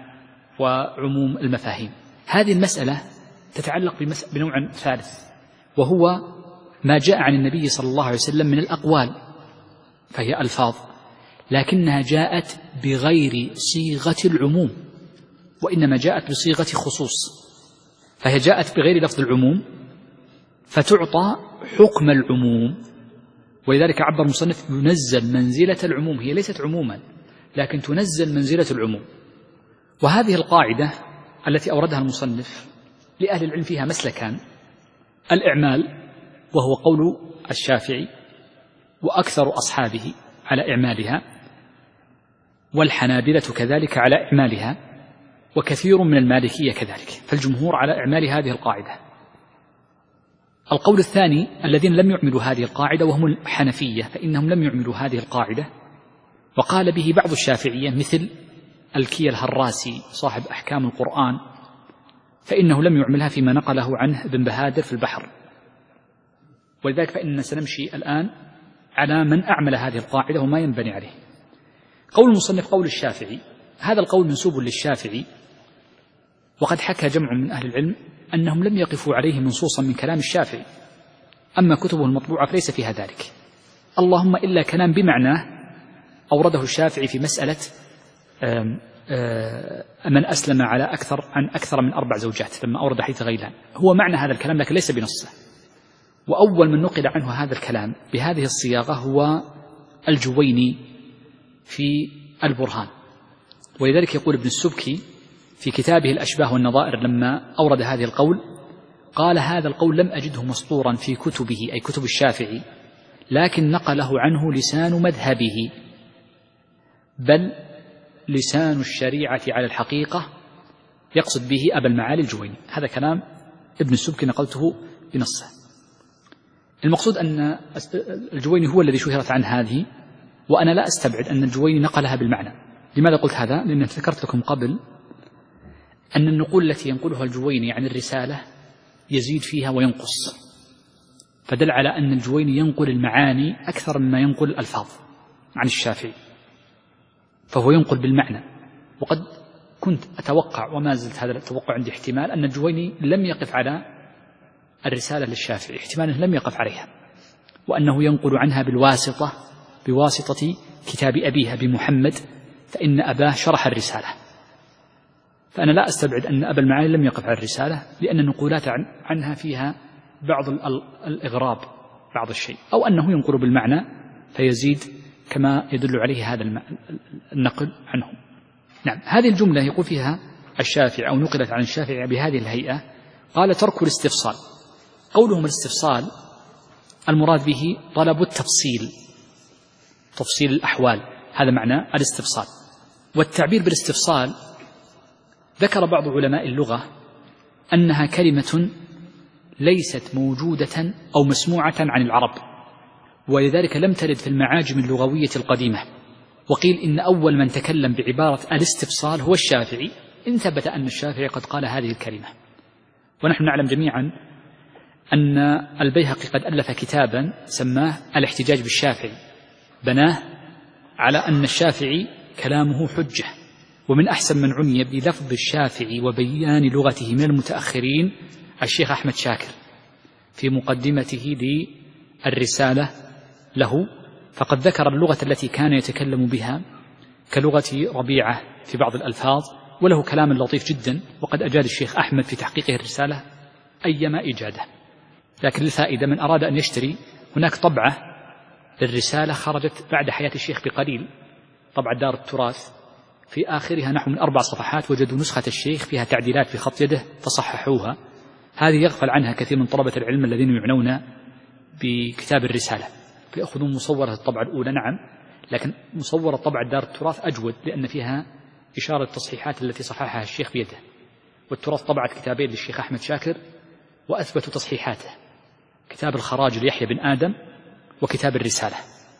وعموم المفاهيم. هذه المسألة تتعلق بنوع ثالث، وهو ما جاء عن النبي صلى الله عليه وسلم من الأقوال، فهي ألفاظ لكنها جاءت بغير صيغة العموم، وإنما جاءت بصيغة خصوص، فهي جاءت بغير لفظ العموم فتعطى حكم العموم. ولذلك عبر المصنف: ينزل منزلة العموم. هي ليست عموما لكن تنزل منزلة العموم. وهذه القاعدة التي أوردها المصنف لأهل العلم فيها مسلكان: الإعمال وهو قول الشافعي وأكثر أصحابه على إعمالها، والحنابلة كذلك على إعمالها، وكثير من المالكية كذلك، فالجمهور على إعمال هذه القاعدة. القول الثاني الذين لم يعملوا هذه القاعدة وهم الحنفية، فإنهم لم يعملوا هذه القاعدة، وقال به بعض الشافعية مثل الكي الهراسي صاحب أحكام القرآن، فإنه لم يعملها فيما نقله عنه ابن بهادر في البحر. ولذلك فإننا سنمشي الآن على من أعمل هذه القاعدة وما ينبني عليه. قول المصنف قول الشافعي، هذا القول منسوب للشافعي، وقد حكى جمع من أهل العلم أنهم لم يقفوا عليه منصوصا من كلام الشافعي، أما كتبه المطبوعة فليس فيها ذلك، اللهم إلا كلام بمعناه أورده الشافعي في مسألة آم آم من أسلم على أكثر عن أكثر من أربع زوجات لما أورد حديث غيلان، هو معنى هذا الكلام لكن ليس بنصه. وأول من نقل عنه هذا الكلام بهذه الصياغة هو الجويني في البرهان، ولذلك يقول ابن السبكي في كتابه الأشباه والنظائر لما أورد هذه القول قال: هذا القول لم أجده مسطورا في كتبه، أي كتب الشافعي، لكن نقله عنه لسان مذهبه، بل لسان الشريعة على الحقيقة، يقصد به أبا المعالي الجويني. هذا كلام ابن السبكي نقلته بنصه. المقصود أن الجويني هو الذي شهرت عن هذه، وأنا لا أستبعد أن الجويني نقلها بالمعنى. لماذا قلت هذا؟ لأن ذكرت لكم قبل أن النقول التي ينقلها الجويني عن الرسالة يزيد فيها وينقص، فدل على أن الجويني ينقل المعاني أكثر مما ينقل الألفاظ عن الشافعي، فهو ينقل بالمعنى. وقد كنت أتوقع وما زلت هذا التوقع عندي احتمال أن الجويني لم يقف على الرسالة للشافعي، احتمال لم يقف عليها، وأنه ينقل عنها بالواسطة بواسطة كتاب أبيها بمحمد، فإن أباه شرح الرسالة. فأنا لا أستبعد أن أبا المعالي لم يقف على الرسالة، لأن النقولات عن عنها فيها بعض الإغراب بعض الشيء، أو أنه ينقل بالمعنى فيزيد كما يدل عليه هذا النقل عنه. نعم، هذه الجملة يقول فيها الشافعي أو نقلت عن الشافعي بهذه الهيئة، قال: ترك الاستفصال. قولهم الاستفصال المراد به طلب التفصيل، تفصيل الأحوال، هذا معنى الاستفصال. والتعبير بالاستفصال ذكر بعض علماء اللغة أنها كلمة ليست موجودة أو مسموعة عن العرب، ولذلك لم ترد في المعاجم اللغوية القديمة. وقيل إن أول من تكلم بعبارة الاستفصال هو الشافعي، إن ثبت أن الشافعي قد قال هذه الكلمة. ونحن نعلم جميعا أن البيهقي قد ألف كتابا سماه الاحتجاج بالشافعي، بناه على أن الشافعي كلامه حجة. ومن أحسن من عني بلفظ الشافعي وبيان لغته من المتأخرين الشيخ أحمد شاكر في مقدمته للرسالة له، فقد ذكر اللغة التي كان يتكلم بها كلغة ربيعة في بعض الألفاظ، وله كلام لطيف جدا، وقد أجاد الشيخ أحمد في تحقيقه الرسالة أيما إجادة. لكن للفائدة من أراد أن يشتري، هناك طبعة للرسالة خرجت بعد حياة الشيخ بقليل، طبعة دار التراث، في آخرها نحو من أربع صفحات وجدوا نسخة الشيخ فيها تعديلات في خط يده فصححوها. هذه يغفل عنها كثير من طلبة العلم الذين يعنون بكتاب الرسالة، فيأخذون مصورة الطبعة الأولى، نعم، لكن مصورة طبعة دار التراث أجود، لأن فيها إشارة التصحيحات التي صححها الشيخ بيده. والتراث طبعت كتابين للشيخ أحمد شاكر وأثبتوا تصحيحاته، كتاب الخراج ليحيى بن آدم وكتاب الرسالة.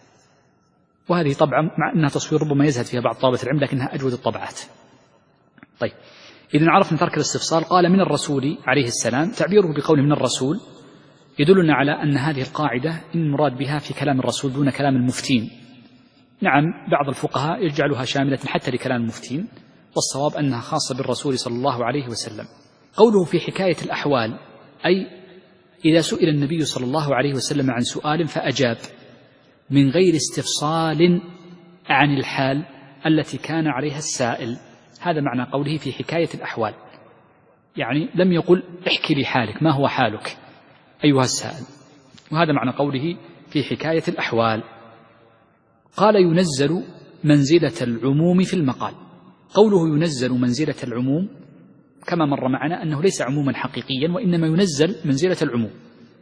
وهذه طبعا مع أنها تصوير ربما يزهد فيها بعض طلبة العلم، لكنها أجود الطبعات. طيب، إذن عرفنا ترك الاستفصال. قال: من الرسول عليه السلام، تعبيره بقوله من الرسول يدلنا على أن هذه القاعدة المراد بها في كلام الرسول دون كلام المفتين. نعم، بعض الفقهاء يجعلها شاملة حتى لكلام المفتين، والصواب أنها خاصة بالرسول صلى الله عليه وسلم. قوله في حكاية الأحوال، أي إذا سئل النبي صلى الله عليه وسلم عن سؤال فأجاب من غير استفصال عن الحال التي كان عليها السائل، هذا معنى قوله في حكاية الأحوال، يعني لم يقل احكي لي حالك، ما هو حالك أيها السائل، وهذا معنى قوله في حكاية الأحوال. قال: ينزل منزلة العموم في المقال. قوله ينزل منزلة العموم كما مر معنا أنه ليس عموما حقيقيا، وإنما ينزل منزلة العموم،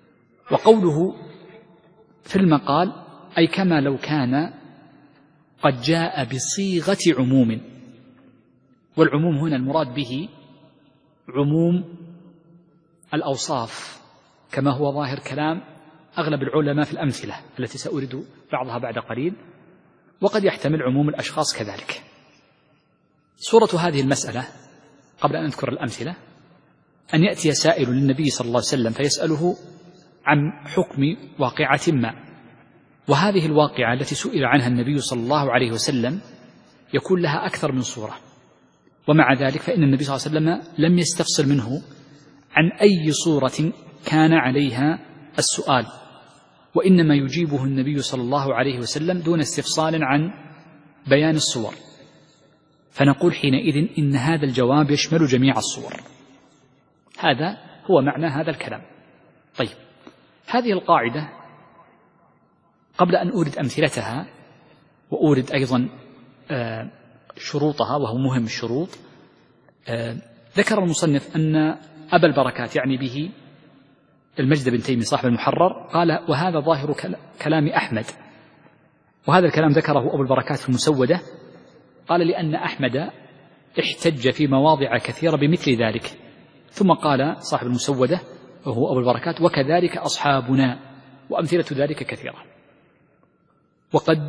وقوله في المقال أي كما لو كان قد جاء بصيغة عموم، والعموم هنا المراد به عموم الأوصاف كما هو ظاهر كلام أغلب العلماء في الأمثلة التي سأورد بعضها بعد قليل، وقد يحتمل عموم الأشخاص كذلك. صورة هذه المسألة قبل أن نذكر الأمثلة أن يأتي سائل للنبي صلى الله عليه وسلم فيسأله عن حكم واقعة ما، وهذه الواقعة التي سئل عنها النبي صلى الله عليه وسلم يكون لها أكثر من صورة، ومع ذلك فإن النبي صلى الله عليه وسلم لم يستفصل منه عن أي صورة كان عليها السؤال، وإنما يجيبه النبي صلى الله عليه وسلم دون استفصال عن بيان الصور، فنقول حينئذ إن هذا الجواب يشمل جميع الصور. هذا هو معنى هذا الكلام. طيب، هذه القاعدة قبل أن أورد أمثلتها وأورد أيضا شروطها وهو مهم الشروط، ذكر المصنف أن أبا البركات يعني به المجد بن تيمية صاحب المحرر قال وهذا ظاهر كلام أحمد، وهذا الكلام ذكره أبو البركات في المسودة، قال لأن أحمد احتج في مواضع كثيرة بمثل ذلك، ثم قال صاحب المسودة وهو أبو البركات وكذلك أصحابنا، وأمثلة ذلك كثيرة. وقد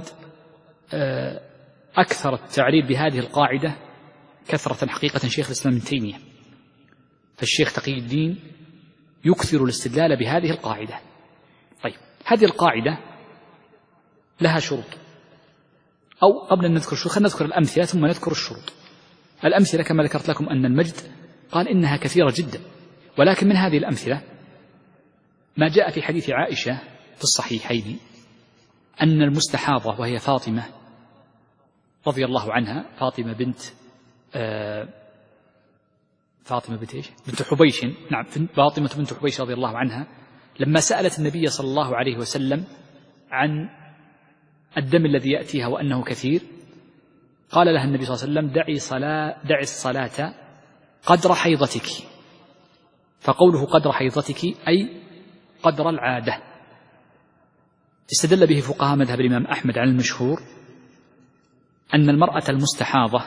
أكثر التعريب بهذه القاعدة كثرة حقيقة شيخ الإسلام ابن تيمية، فالشيخ تقي الدين يكثر الاستدلال بهذه القاعدة. طيب، هذه القاعدة لها شروط، أو قبل أن نذكر الشروط خلينا نذكر الأمثلة ثم نذكر الشروط. الأمثلة كما ذكرت لكم أن المجد قال إنها كثيرة جدا، ولكن من هذه الأمثلة ما جاء في حديث عائشة في الصحيحين أن المستحاضة وهي فاطمة رضي الله عنها، فاطمة بنت آه فاطمة بنت إيش؟ بنت حبيش، نعم فاطمة بنت حبيش رضي الله عنها، لما سألت النبي صلى الله عليه وسلم عن الدم الذي يأتيها وأنه كثير، قال لها النبي صلى الله عليه وسلم دعي صلاة دعي الصلاة قدر حيضتك، فقوله قدر حيضتك أي قدر العادة. استدل به فقهاء مذهب الإمام أحمد على المشهور أن المرأة المستحاضة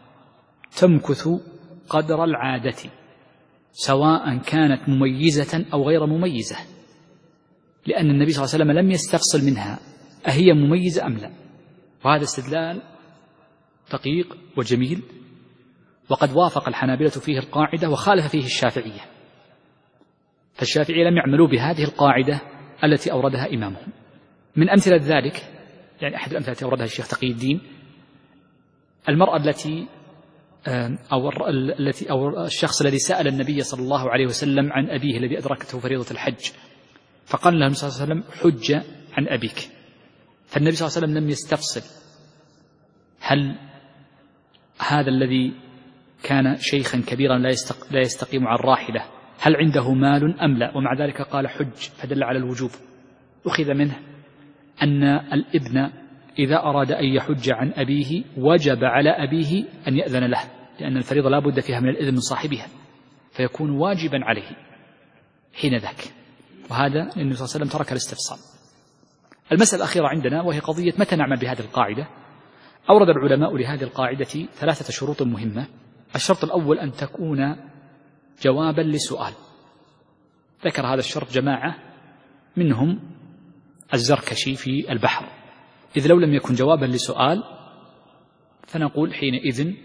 تمكث قدر العادة سواء كانت مميزة أو غير مميزة، لأن النبي صلى الله عليه وسلم لم يستفصل منها أهي مميزة أم لا، وهذا استدلال دقيق وجميل، وقد وافق الحنابلة فيه القاعدة وخالف فيه الشافعية، فالشافعية لم يعملوا بهذه القاعدة التي أوردها إمامهم. من أمثلة ذلك يعني أحد الأمثلة التي أوردها الشيخ تقي الدين المرأة التي أو التي أو الشخص الذي سأل النبي صلى الله عليه وسلم عن أبيه الذي أدركته فريضة الحج، فقال له صلى الله عليه وسلم حج عن أبيك، فالنبي صلى الله عليه وسلم لم يستفصل هل هذا الذي كان شيخا كبيرا لا يستقيم على الراحلة هل عنده مال أم لا، ومع ذلك قال حج فدل على الوجوب. أخذ منه أن الابن إذا أراد أن يحج عن أبيه وجب على أبيه أن يأذن له، لأن الفريضة لا بد فيها من الإذن من صاحبها، فيكون واجبا عليه حين ذاك، وهذا النبي صلى الله عليه وسلم ترك الاستفصال. المسألة الأخيرة عندنا وهي قضية متى نعمل بهذه القاعدة. أورد العلماء لهذه القاعدة ثلاثة شروط مهمة. الشرط الأول أن تكون جوابا لسؤال، ذكر هذا الشرط جماعة منهم الزركشي في البحر، إذ لو لم يكن جوابا لسؤال فنقول حينئذ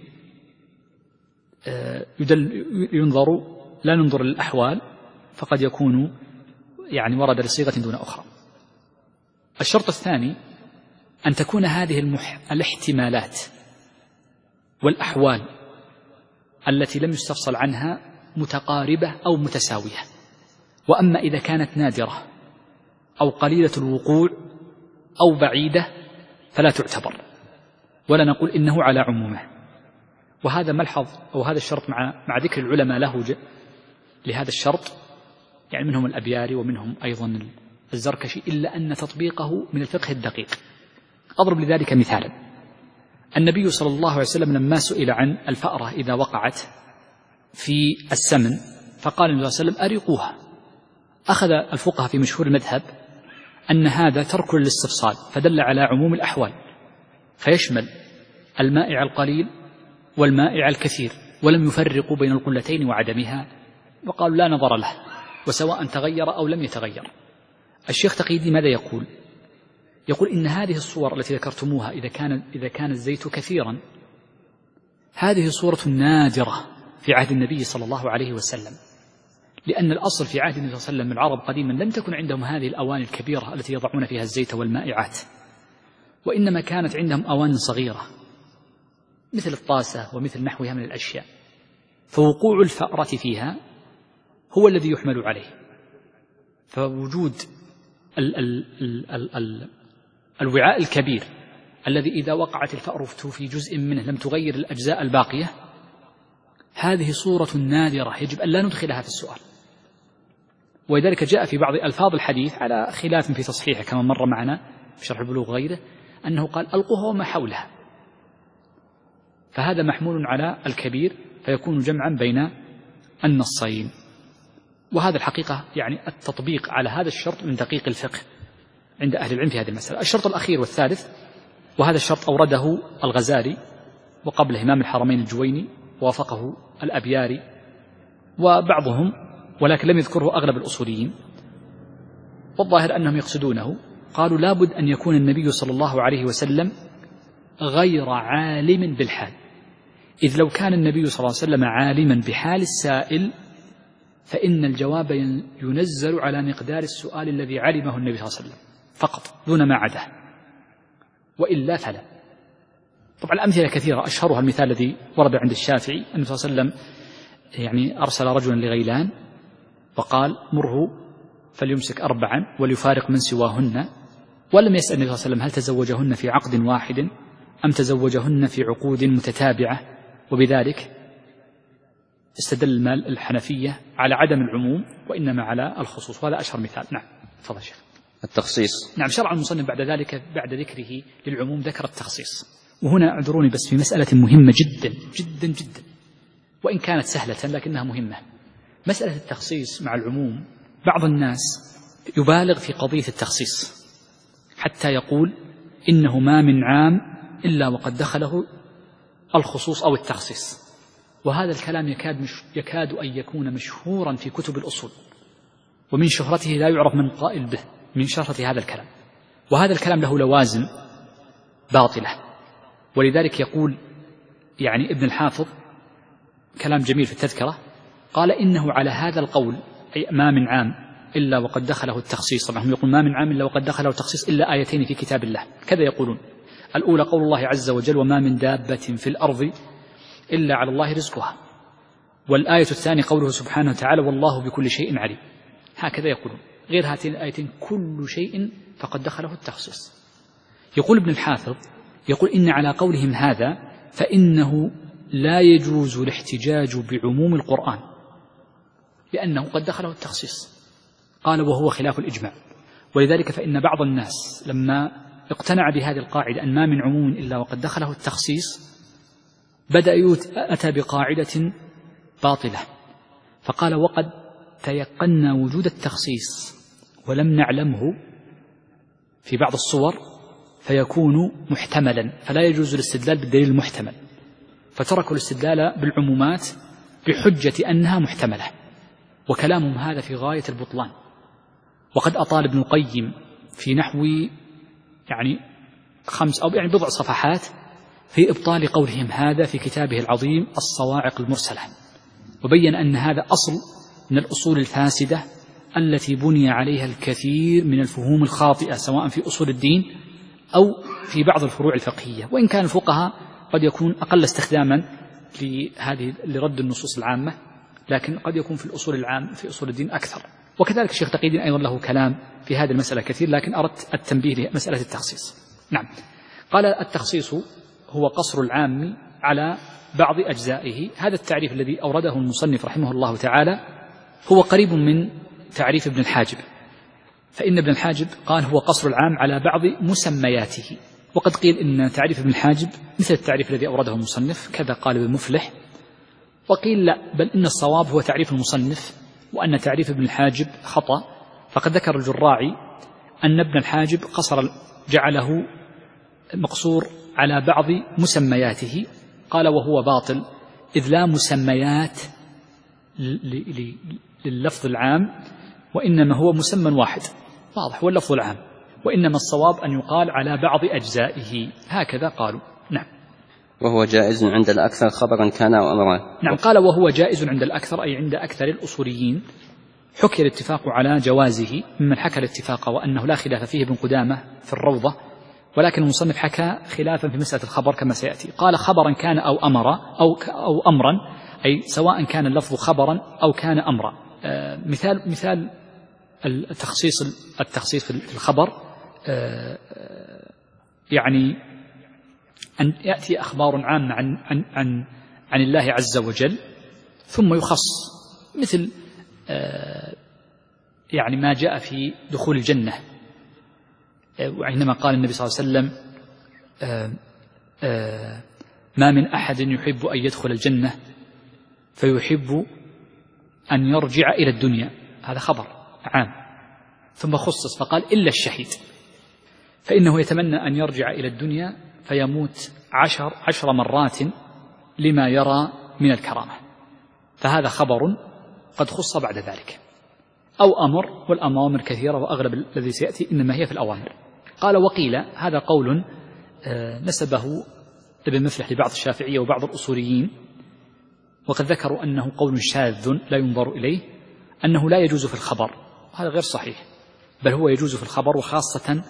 ينظر لا ننظر للأحوال، فقد يكون يعني ورد لصيغة دون أخرى. الشرط الثاني أن تكون هذه المح... الاحتمالات والأحوال التي لم يستفصل عنها متقاربة أو متساوية، وأما إذا كانت نادرة أو قليلة الوقوع أو بعيدة فلا تعتبر، ولا نقول إنه على عمومه. وهذا ملحظ أو هذا الشرط مع مع ذكر العلماء له ج... لهذا الشرط، يعني منهم الأبياري ومنهم أيضا الزركشي، إلا أن تطبيقه من الفقه الدقيق. أضرب لذلك مثالا. النبي صلى الله عليه وسلم لما سئل عن الفأرة إذا وقعت في السمن فقال النبي صلى الله عليه وسلم أريقوها أخذ الفقهاء في مشهور المذهب أن هذا ترك للاستفصال، فدل على عموم الأحوال، فيشمل المائع القليل والمائع الكثير، ولم يفرقوا بين القلتين وعدمها، وقالوا لا نظر له، وسواء تغير أو لم يتغير. الشيخ تقي الدين ماذا يقول؟ يقول إن هذه الصور التي ذكرتموها إذا كان, إذا كان الزيت كثيرا، هذه صورة نادرة في عهد النبي صلى الله عليه وسلم، لأن الأصل في عهد النبي صلى الله عليه وسلم العرب قديما لم تكن عندهم هذه الأواني الكبيرة التي يضعون فيها الزيت والمائعات، وإنما كانت عندهم أواني صغيرة مثل الطاسة ومثل نحوها من الأشياء، فوقوع الفأرة فيها هو الذي يحمل عليه. فوجود ال ال ال ال ال الوعاء الكبير الذي إذا وقعت الفأرة في جزء منه لم تغير الأجزاء الباقية، هذه صورة نادرة يجب أن لا ندخلها في السؤال. ولذلك جاء في بعض ألفاظ الحديث على خلاف في تصحيحه كما مر معنا في شرح البلوغ غيره، أنه قال ألقوها وما حولها، فهذا محمول على الكبير فيكون جمعا بين النصين. وهذا الحقيقة يعني التطبيق على هذا الشرط من دقيق الفقه عند أهل العلم في هذه المسألة. الشرط الأخير والثالث، وهذا الشرط أورده الغزالي وقبله إمام الحرمين الجويني ووافقه الأبياري وبعضهم، ولكن لم يذكره أغلب الأصوليين، والظاهر أنهم يقصدونه. قالوا لابد أن يكون النبي صلى الله عليه وسلم غير عالم بالحال، إذ لو كان النبي صلى الله عليه وسلم عالما بحال السائل فإن الجواب ينزل على مقدار السؤال الذي علمه النبي صلى الله عليه وسلم فقط دون ما عداه، وإلا فلا. طبعا الأمثلة كثيرة، أشهرها المثال الذي ورد عند الشافعي أن صلى الله عليه وسلم يعني أرسل رجلا لغيلان وقال مره فليمسك أربعا وليفارق من سواهن، ولم يسأل النبي صلى الله عليه وسلم هل تزوجهن في عقد واحد أم تزوجهن في عقود متتابعة، وبذلك استدل المال الحنفية على عدم العموم وإنما على الخصوص، وهذا أشهر مثال. نعم تفضل شيخ. التخصيص. نعم، شرع المصنف بعد ذلك بعد ذكره للعموم ذكر التخصيص. وهنا اعذروني بس في مسألة مهمة جدا جدا جدا، وإن كانت سهلة لكنها مهمة. مسألة التخصيص مع العموم، بعض الناس يبالغ في قضية التخصيص حتى يقول إنه ما من عام إلا وقد دخله الخصوص أو التخصيص، وهذا الكلام يكاد, مش يكاد أن يكون مشهورا في كتب الأصول، ومن شهرته لا يعرف من قائل به من شهرة هذا الكلام، وهذا الكلام له لوازم باطلة. ولذلك يقول يعني ابن الحافظ كلام جميل في التذكرة، قال إنه على هذا القول أي ما من عام إلا وقد دخله التخصيص، طبعا هم يقول ما من عام إلا وقد دخله التخصيص إلا آيتين في كتاب الله، كذا يقولون. الأولى قول الله عز وجل وما من دابة في الأرض إلا على الله رزقها، والآية الثانية قوله سبحانه وتعالى والله بكل شيء عليم، هكذا يقولون. غير هاتين الآيتين كل شيء فقد دخله التخصيص. يقول ابن الحافظ يقول إن على قولهم هذا فإنه لا يجوز الاحتجاج بعموم القرآن لأنه قد دخله التخصيص. قال وهو خلاف الإجماع، ولذلك فإن بعض الناس لما اقتنع بهذه القاعدة أن ما من عموم إلا وقد دخله التخصيص بدأ أتى بقاعدة باطلة، فقال وقد تيقنا وجود التخصيص ولم نعلمه في بعض الصور فيكون محتملا، فلا يجوز الاستدلال بالدليل المحتمل، فتركوا الاستدلال بالعمومات بحجة أنها محتملة، وكلامهم هذا في غاية البطلان. وقد أطال ابن القيم في نحو يعني خمس أو يعني بضع صفحات في إبطال قولهم هذا في كتابه العظيم الصواعق المرسلة، وبين أن هذا أصل من الأصول الفاسدة التي بني عليها الكثير من الفهوم الخاطئة سواء في أصول الدين أو في بعض الفروع الفقهية، وإن كان الفقهاء قد يكون أقل استخداما لهذه لرد النصوص العامة، لكن قد يكون في الأصول العام في أصول الدين أكثر. وكذلك الشيخ تقي الدين أيضا له كلام في هذه المسألة كثير، لكن أردت التنبيه لمسألة التخصيص. نعم، قال التخصيص هو قصر العام على بعض أجزائه. هذا التعريف الذي أورده المصنف رحمه الله تعالى هو قريب من تعريف ابن الحاجب، فإن ابن الحاجب قال هو قصر العام على بعض مسمياته، وقد قيل إن تعريف ابن الحاجب مثل التعريف الذي أورده المصنف، كذا قال ابن مفلح، وقيل لا، بل إن الصواب هو تعريف المصنف، وأن تعريف ابن الحاجب خطأ، فقد ذكر الجراعي أن ابن الحاجب قصر جعله مقصور على بعض مسمياته، قال وهو باطل إذ لا مسميات لللفظ العام، وإنما هو مسمى واحد واضح هو اللفظ العام، وإنما الصواب أن يقال على بعض أجزائه، هكذا قالوا. نعم. وهو جائز عند الأكثر خبرا كان أو أمرا. نعم، قال وهو جائز عند الأكثر أي عند أكثر الأصوليين. حكي الاتفاق على جوازه ممن حكى الاتفاق وأنه لا خلاف فيه ابن قدامة في الروضة، ولكن المصنف حكى خلافا في مسألة الخبر كما سيأتي. قال خبرا كان أو أمرا أو, أو أمرا، أي سواء كان اللفظ خبرا أو كان أمرا. آه مثال مثال التخصيص التخصيص في الخبر آه يعني أن يأتي أخبار عامة عن عن عن عن الله عز وجل ثم يخص، مثل آه يعني ما جاء في دخول الجنة، وعندما قال النبي صلى الله عليه وسلم آه آه ما من أحد يحب أن يدخل الجنة فيحب أن يرجع إلى الدنيا، هذا خبر عام، ثم خصص فقال إلا الشهيد فإنه يتمنى أن يرجع إلى الدنيا فيموت عشر, عشر مرات لما يرى من الكرامة، فهذا خبر قد خص بعد ذلك. أو أمر، والأمامر كثيرة وأغلب الذي سيأتي إنما هي في الأوامر. قال وقيل هذا قول نسبه ابن مفلح لبعض الشافعية وبعض الأصوليين، وقد ذكروا أنه قول شاذ لا ينظر إليه، أنه لا يجوز في الخبر، هذا غير صحيح، بل هو يجوز في الخبر، وخاصة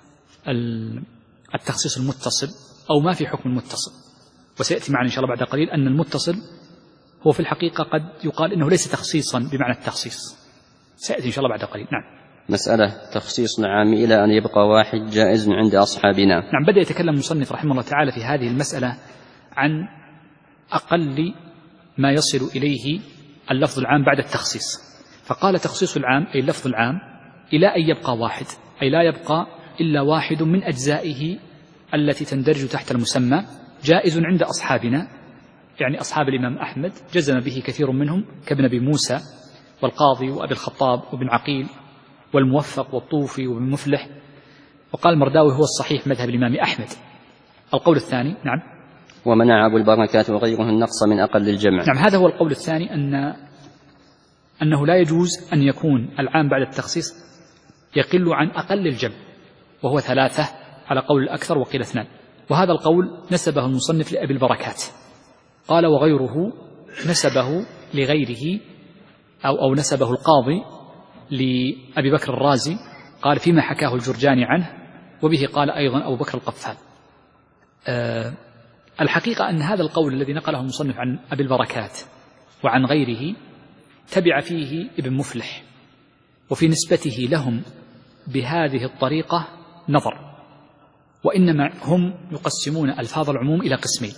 التخصيص المتصل أو ما في حكم المتصل، وسيأتي معنا إن شاء الله بعد قليل أن المتصل هو في الحقيقة قد يقال إنه ليس تخصيصا بمعنى التخصيص، سيأتي إن شاء الله بعد قليل. نعم. مسألة تخصيص العام إلى أن يبقى واحد جائز عند أصحابنا. نعم، بدأ يتكلم المصنف رحمه الله تعالى في هذه المسألة عن أقل ما يصل إليه اللفظ العام بعد التخصيص، فقال تخصيص العام أي اللفظ العام إلى أن يبقى واحد، أي لا يبقى إلا واحد من أجزائه التي تندرج تحت المسمى، جائز عند أصحابنا، يعني أصحاب الإمام أحمد جزم به كثير منهم كابن أبي موسى والقاضي وأبي الخطاب وابن عقيل والموفق والطوفي وابن مفلح. وقال المرداوي هو الصحيح مذهب الإمام أحمد. القول الثاني نعم ومنع أبو البركات وغيره النقص من أقل الجمع. نعم، هذا هو القول الثاني، أن أنه لا يجوز أن يكون العام بعد التخصيص يقل عن أقل الجمع، وهو ثلاثة على قول الأكثر وقيل اثنان، وهذا القول نسبه المصنف لأبي البركات. قال وغيره نسبه لغيره أو, أو نسبه القاضي لأبي بكر الرازي، قال فيما حكاه الجرجاني عنه، وبه قال أيضا أبو بكر القفال. أه الحقيقة أن هذا القول الذي نقله المصنف عن أبي البركات وعن غيره تبع فيه ابن مفلح، وفي نسبته لهم بهذه الطريقة نظر، وإنما هم يقسمون ألفاظ العموم إلى قسمين،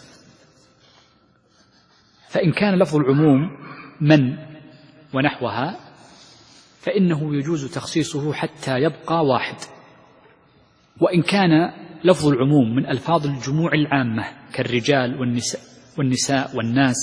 فإن كان لفظ العموم من ونحوها فإنه يجوز تخصيصه حتى يبقى واحد، وإن كان لفظ العموم من ألفاظ الجموع العامة كالرجال والنساء, والنساء والناس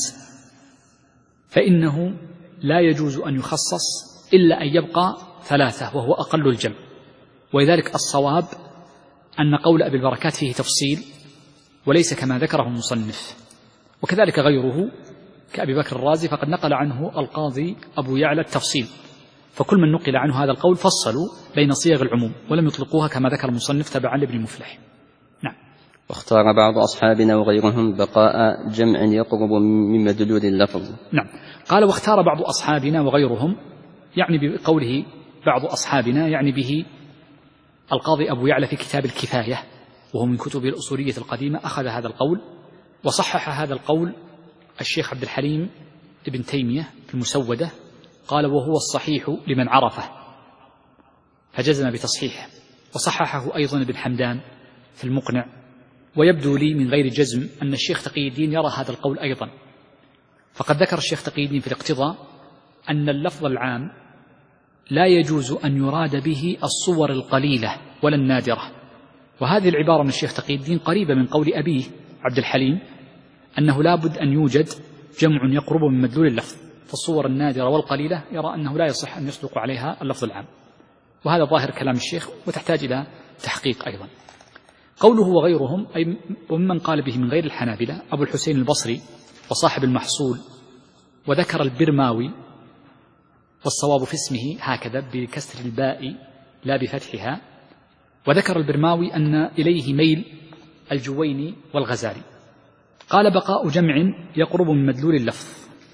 فإنه لا يجوز أن يخصص إلا أن يبقى ثلاثة وهو أقل الجمع. ولذلك الصواب أن قول أبي البركات فيه تفصيل وليس كما ذكره المصنف، وكذلك غيره كأبي بكر الرازي فقد نقل عنه القاضي أبو يعلى التفصيل، فكل من نقل عنه هذا القول فصلوا بين صيغ العموم ولم يطلقوها كما ذكر المصنف تبعا لابن مفلح. نعم. واختار بعض أصحابنا وغيرهم بقاء جمع يقرب من مدلول اللفظ. نعم، قال واختار بعض أصحابنا وغيرهم، يعني بقوله بعض أصحابنا يعني به القاضي أبو يعلى في كتاب الكفاية، وهو من كتب الأصولية القديمة، أخذ هذا القول وصحح هذا القول الشيخ عبد الحليم ابن تيمية في المسودة، قال وهو الصحيح لمن عرفه، فجزم بتصحيحه، وصححه أيضا ابن حمدان في المقنع. ويبدو لي من غير جزم أن الشيخ تقي الدين يرى هذا القول أيضا، فقد ذكر الشيخ تقي الدين في الاقتضاء أن اللفظ العام لا يجوز أن يراد به الصور القليلة ولا النادرة، وهذه العبارة من الشيخ تقي الدين قريبة من قول أبيه عبد الحليم أنه لا بد أن يوجد جمع يقرب من مدلول اللفظ، فالصور النادرة والقليلة يرى أنه لا يصح أن يصدق عليها اللفظ العام. وهذا ظاهر كلام الشيخ وتحتاج إلى تحقيق أيضا. قوله وغيرهم أي ومن قال به من غير الحنابلة أبو الحسين البصري وصاحب المحصول، وذكر البرماوي، والصواب في اسمه هكذا بكسر الباء لا بفتحها، وذكر البرماوي أن إليه ميل الجويني والغزالي. قال بقاء جمع يقرب من مدلول اللفظ،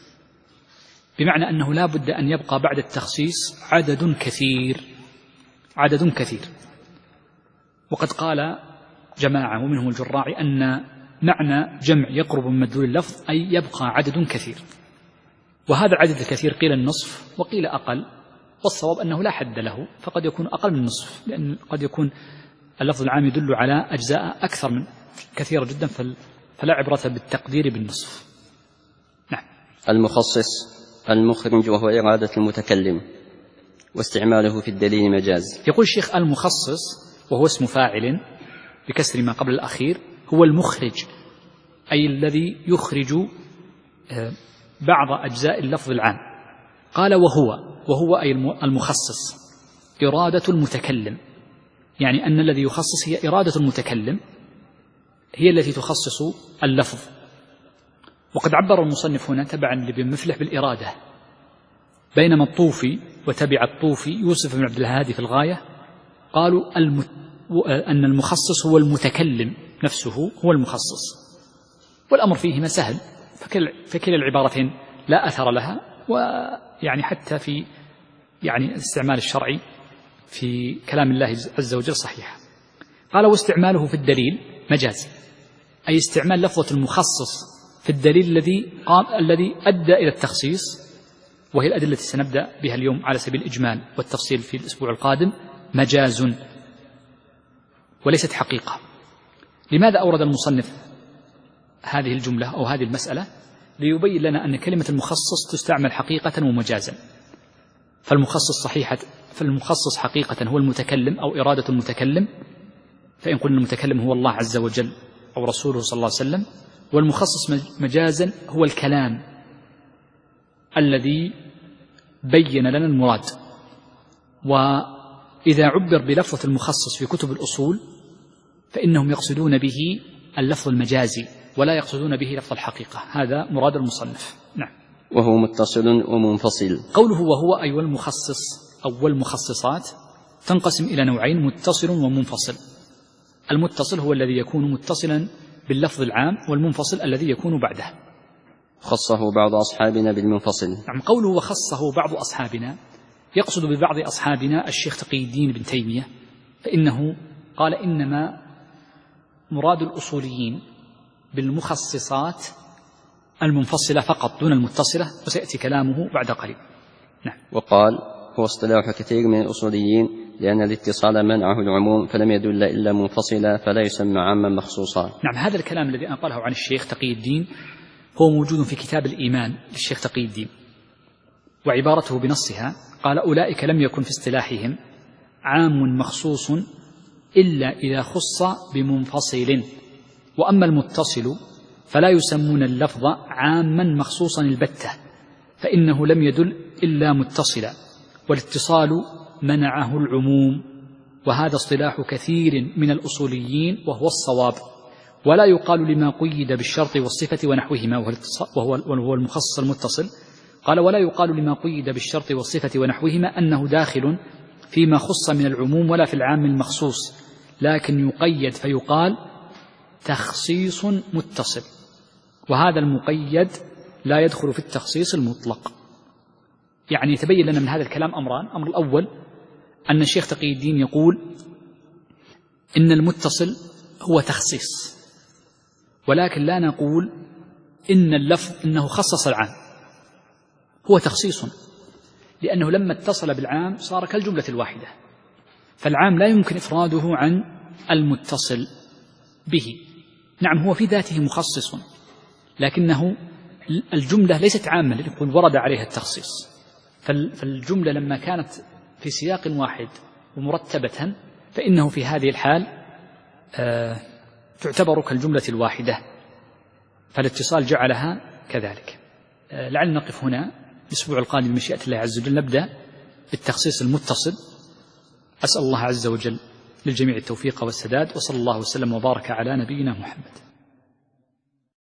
بمعنى أنه لا بد أن يبقى بعد التخصيص عدد كثير عدد كثير وقد قال جماعة ومنهم الجراعي أن معنى جمع يقرب من مدلول اللفظ أي يبقى عدد كثير، وهذا العدد الكثير قيل النصف وقيل أقل، والصواب أنه لا حد له، فقد يكون أقل من النصف، لأن قد يكون اللفظ العام يدل على أجزاء أكثر من كثيرة جدا، فلا عبرة بالتقدير بالنصف. نعم. المخصص المخرج وهو إرادة المتكلم، واستعماله في الدليل مجاز. يقول الشيخ المخصص وهو اسم فاعل بكسر ما قبل الأخير هو المخرج، أي الذي يخرج بعض أجزاء اللفظ العام. قال وهو وهو أي المخصص إرادة المتكلم، يعني أن الذي يخصص هي إرادة المتكلم، هي التي تخصص اللفظ. وقد عبر المصنف هنا تبعا لابن مفلح بالإرادة، بينما الطوفي وتبع الطوفي يوسف بن عبد الهادي في الغاية قالوا المت... أن المخصص هو المتكلم نفسه هو المخصص، والأمر فيهما سهل، فكل... فكل العبارتين لا أثر لها، ويعني حتى في يعني الاستعمال الشرعي في كلام الله عز وجل صحيح. قال واستعماله في الدليل مجاز، أي استعمال لفظة المخصص في الدليل الذي قام الذي أدى إلى التخصيص، وهي الأدلة التي سنبدأ بها اليوم على سبيل الإجمال والتفصيل في الأسبوع القادم، مجاز وليست حقيقة. لماذا أورد المصنف هذه الجملة أو هذه المسألة؟ ليبين لنا أن كلمة المخصص تستعمل حقيقة ومجازا. فالمخصص صحيحة فالمخصص حقيقة هو المتكلم أو إرادة المتكلم، فإن قلنا المتكلم هو الله عز وجل أو رسوله صلى الله عليه وسلم، والمخصص مجازا هو الكلام الذي بين لنا المراد. وإذا عبر بلفظة المخصص في كتب الأصول فإنهم يقصدون به اللفظ المجازي ولا يقصدون به لفظ الحقيقة، هذا مراد المصنف. نعم. وهو متصل ومنفصل. قوله وهو أي والمخصص أو المخصصات تنقسم إلى نوعين، متصل ومنفصل. المتصل هو الذي يكون متصلا باللفظ العام، والمنفصل الذي يكون بعده. خصه بعض أصحابنا بالمنفصل. نعم. قوله وخصه بعض أصحابنا يقصد ببعض أصحابنا الشيخ تقي الدين بن تيمية، فإنه قال إنما مراد الأصوليين بالمخصصات المنفصلة فقط دون المتصلة، وسيأتي كلامه بعد قليل. نعم. وقال هو اصطلاح كثير من الأصوليين لأن الاتصال منعه العموم، فلم يدل إلا منفصلا فلا يسمى عاما مخصوصا. نعم. هذا الكلام الذي أنقله عن الشيخ تقي الدين هو موجود في كتاب الإيمان للشيخ تقي الدين، وعبارته بنصها قال أولئك لم يكن في اصطلاحهم عام مخصوص إلا إذا خص بمنفصل، وأما المتصل فلا يسمون اللفظ عاما مخصوصا البتة، فإنه لم يدل إلا متصلا، والاتصال منعه العموم، وهذا اصطلاح كثير من الأصوليين وهو الصواب. ولا يقال لما قيد بالشرط والصفة ونحوهما وهو وهو المخصص المتصل، قال ولا يقال لما قيد بالشرط والصفة ونحوهما أنه داخل فيما خص من العموم ولا في العام المخصوص، لكن يقيد فيقال تخصيص متصل، وهذا المقيد لا يدخل في التخصيص المطلق. يعني يتبين لنا من هذا الكلام أمران. الأمر الأول أن الشيخ تقي الدين يقول إن المتصل هو تخصيص، ولكن لا نقول إن اللفظ إنه خصص العام، هو تخصيص، لأنه لما اتصل بالعام صار كالجملة الواحدة، فالعام لا يمكن إفراده عن المتصل به. نعم هو في ذاته مخصص، لكنه الجملة ليست عامة لأن ورد عليها التخصيص، فالجملة لما كانت في سياق واحد ومرتبة فإنه في هذه الحال آه تعتبر كالجملة الواحدة، فالاتصال جعلها كذلك. آه لعل نقف هنا. الأسبوع القادم بمشيئة الله عز وجل نبدأ بالتخصيص المتصل، أسأل الله عز وجل للجميع التوفيق والسداد، وصلى الله وسلم وبارك على نبينا محمد.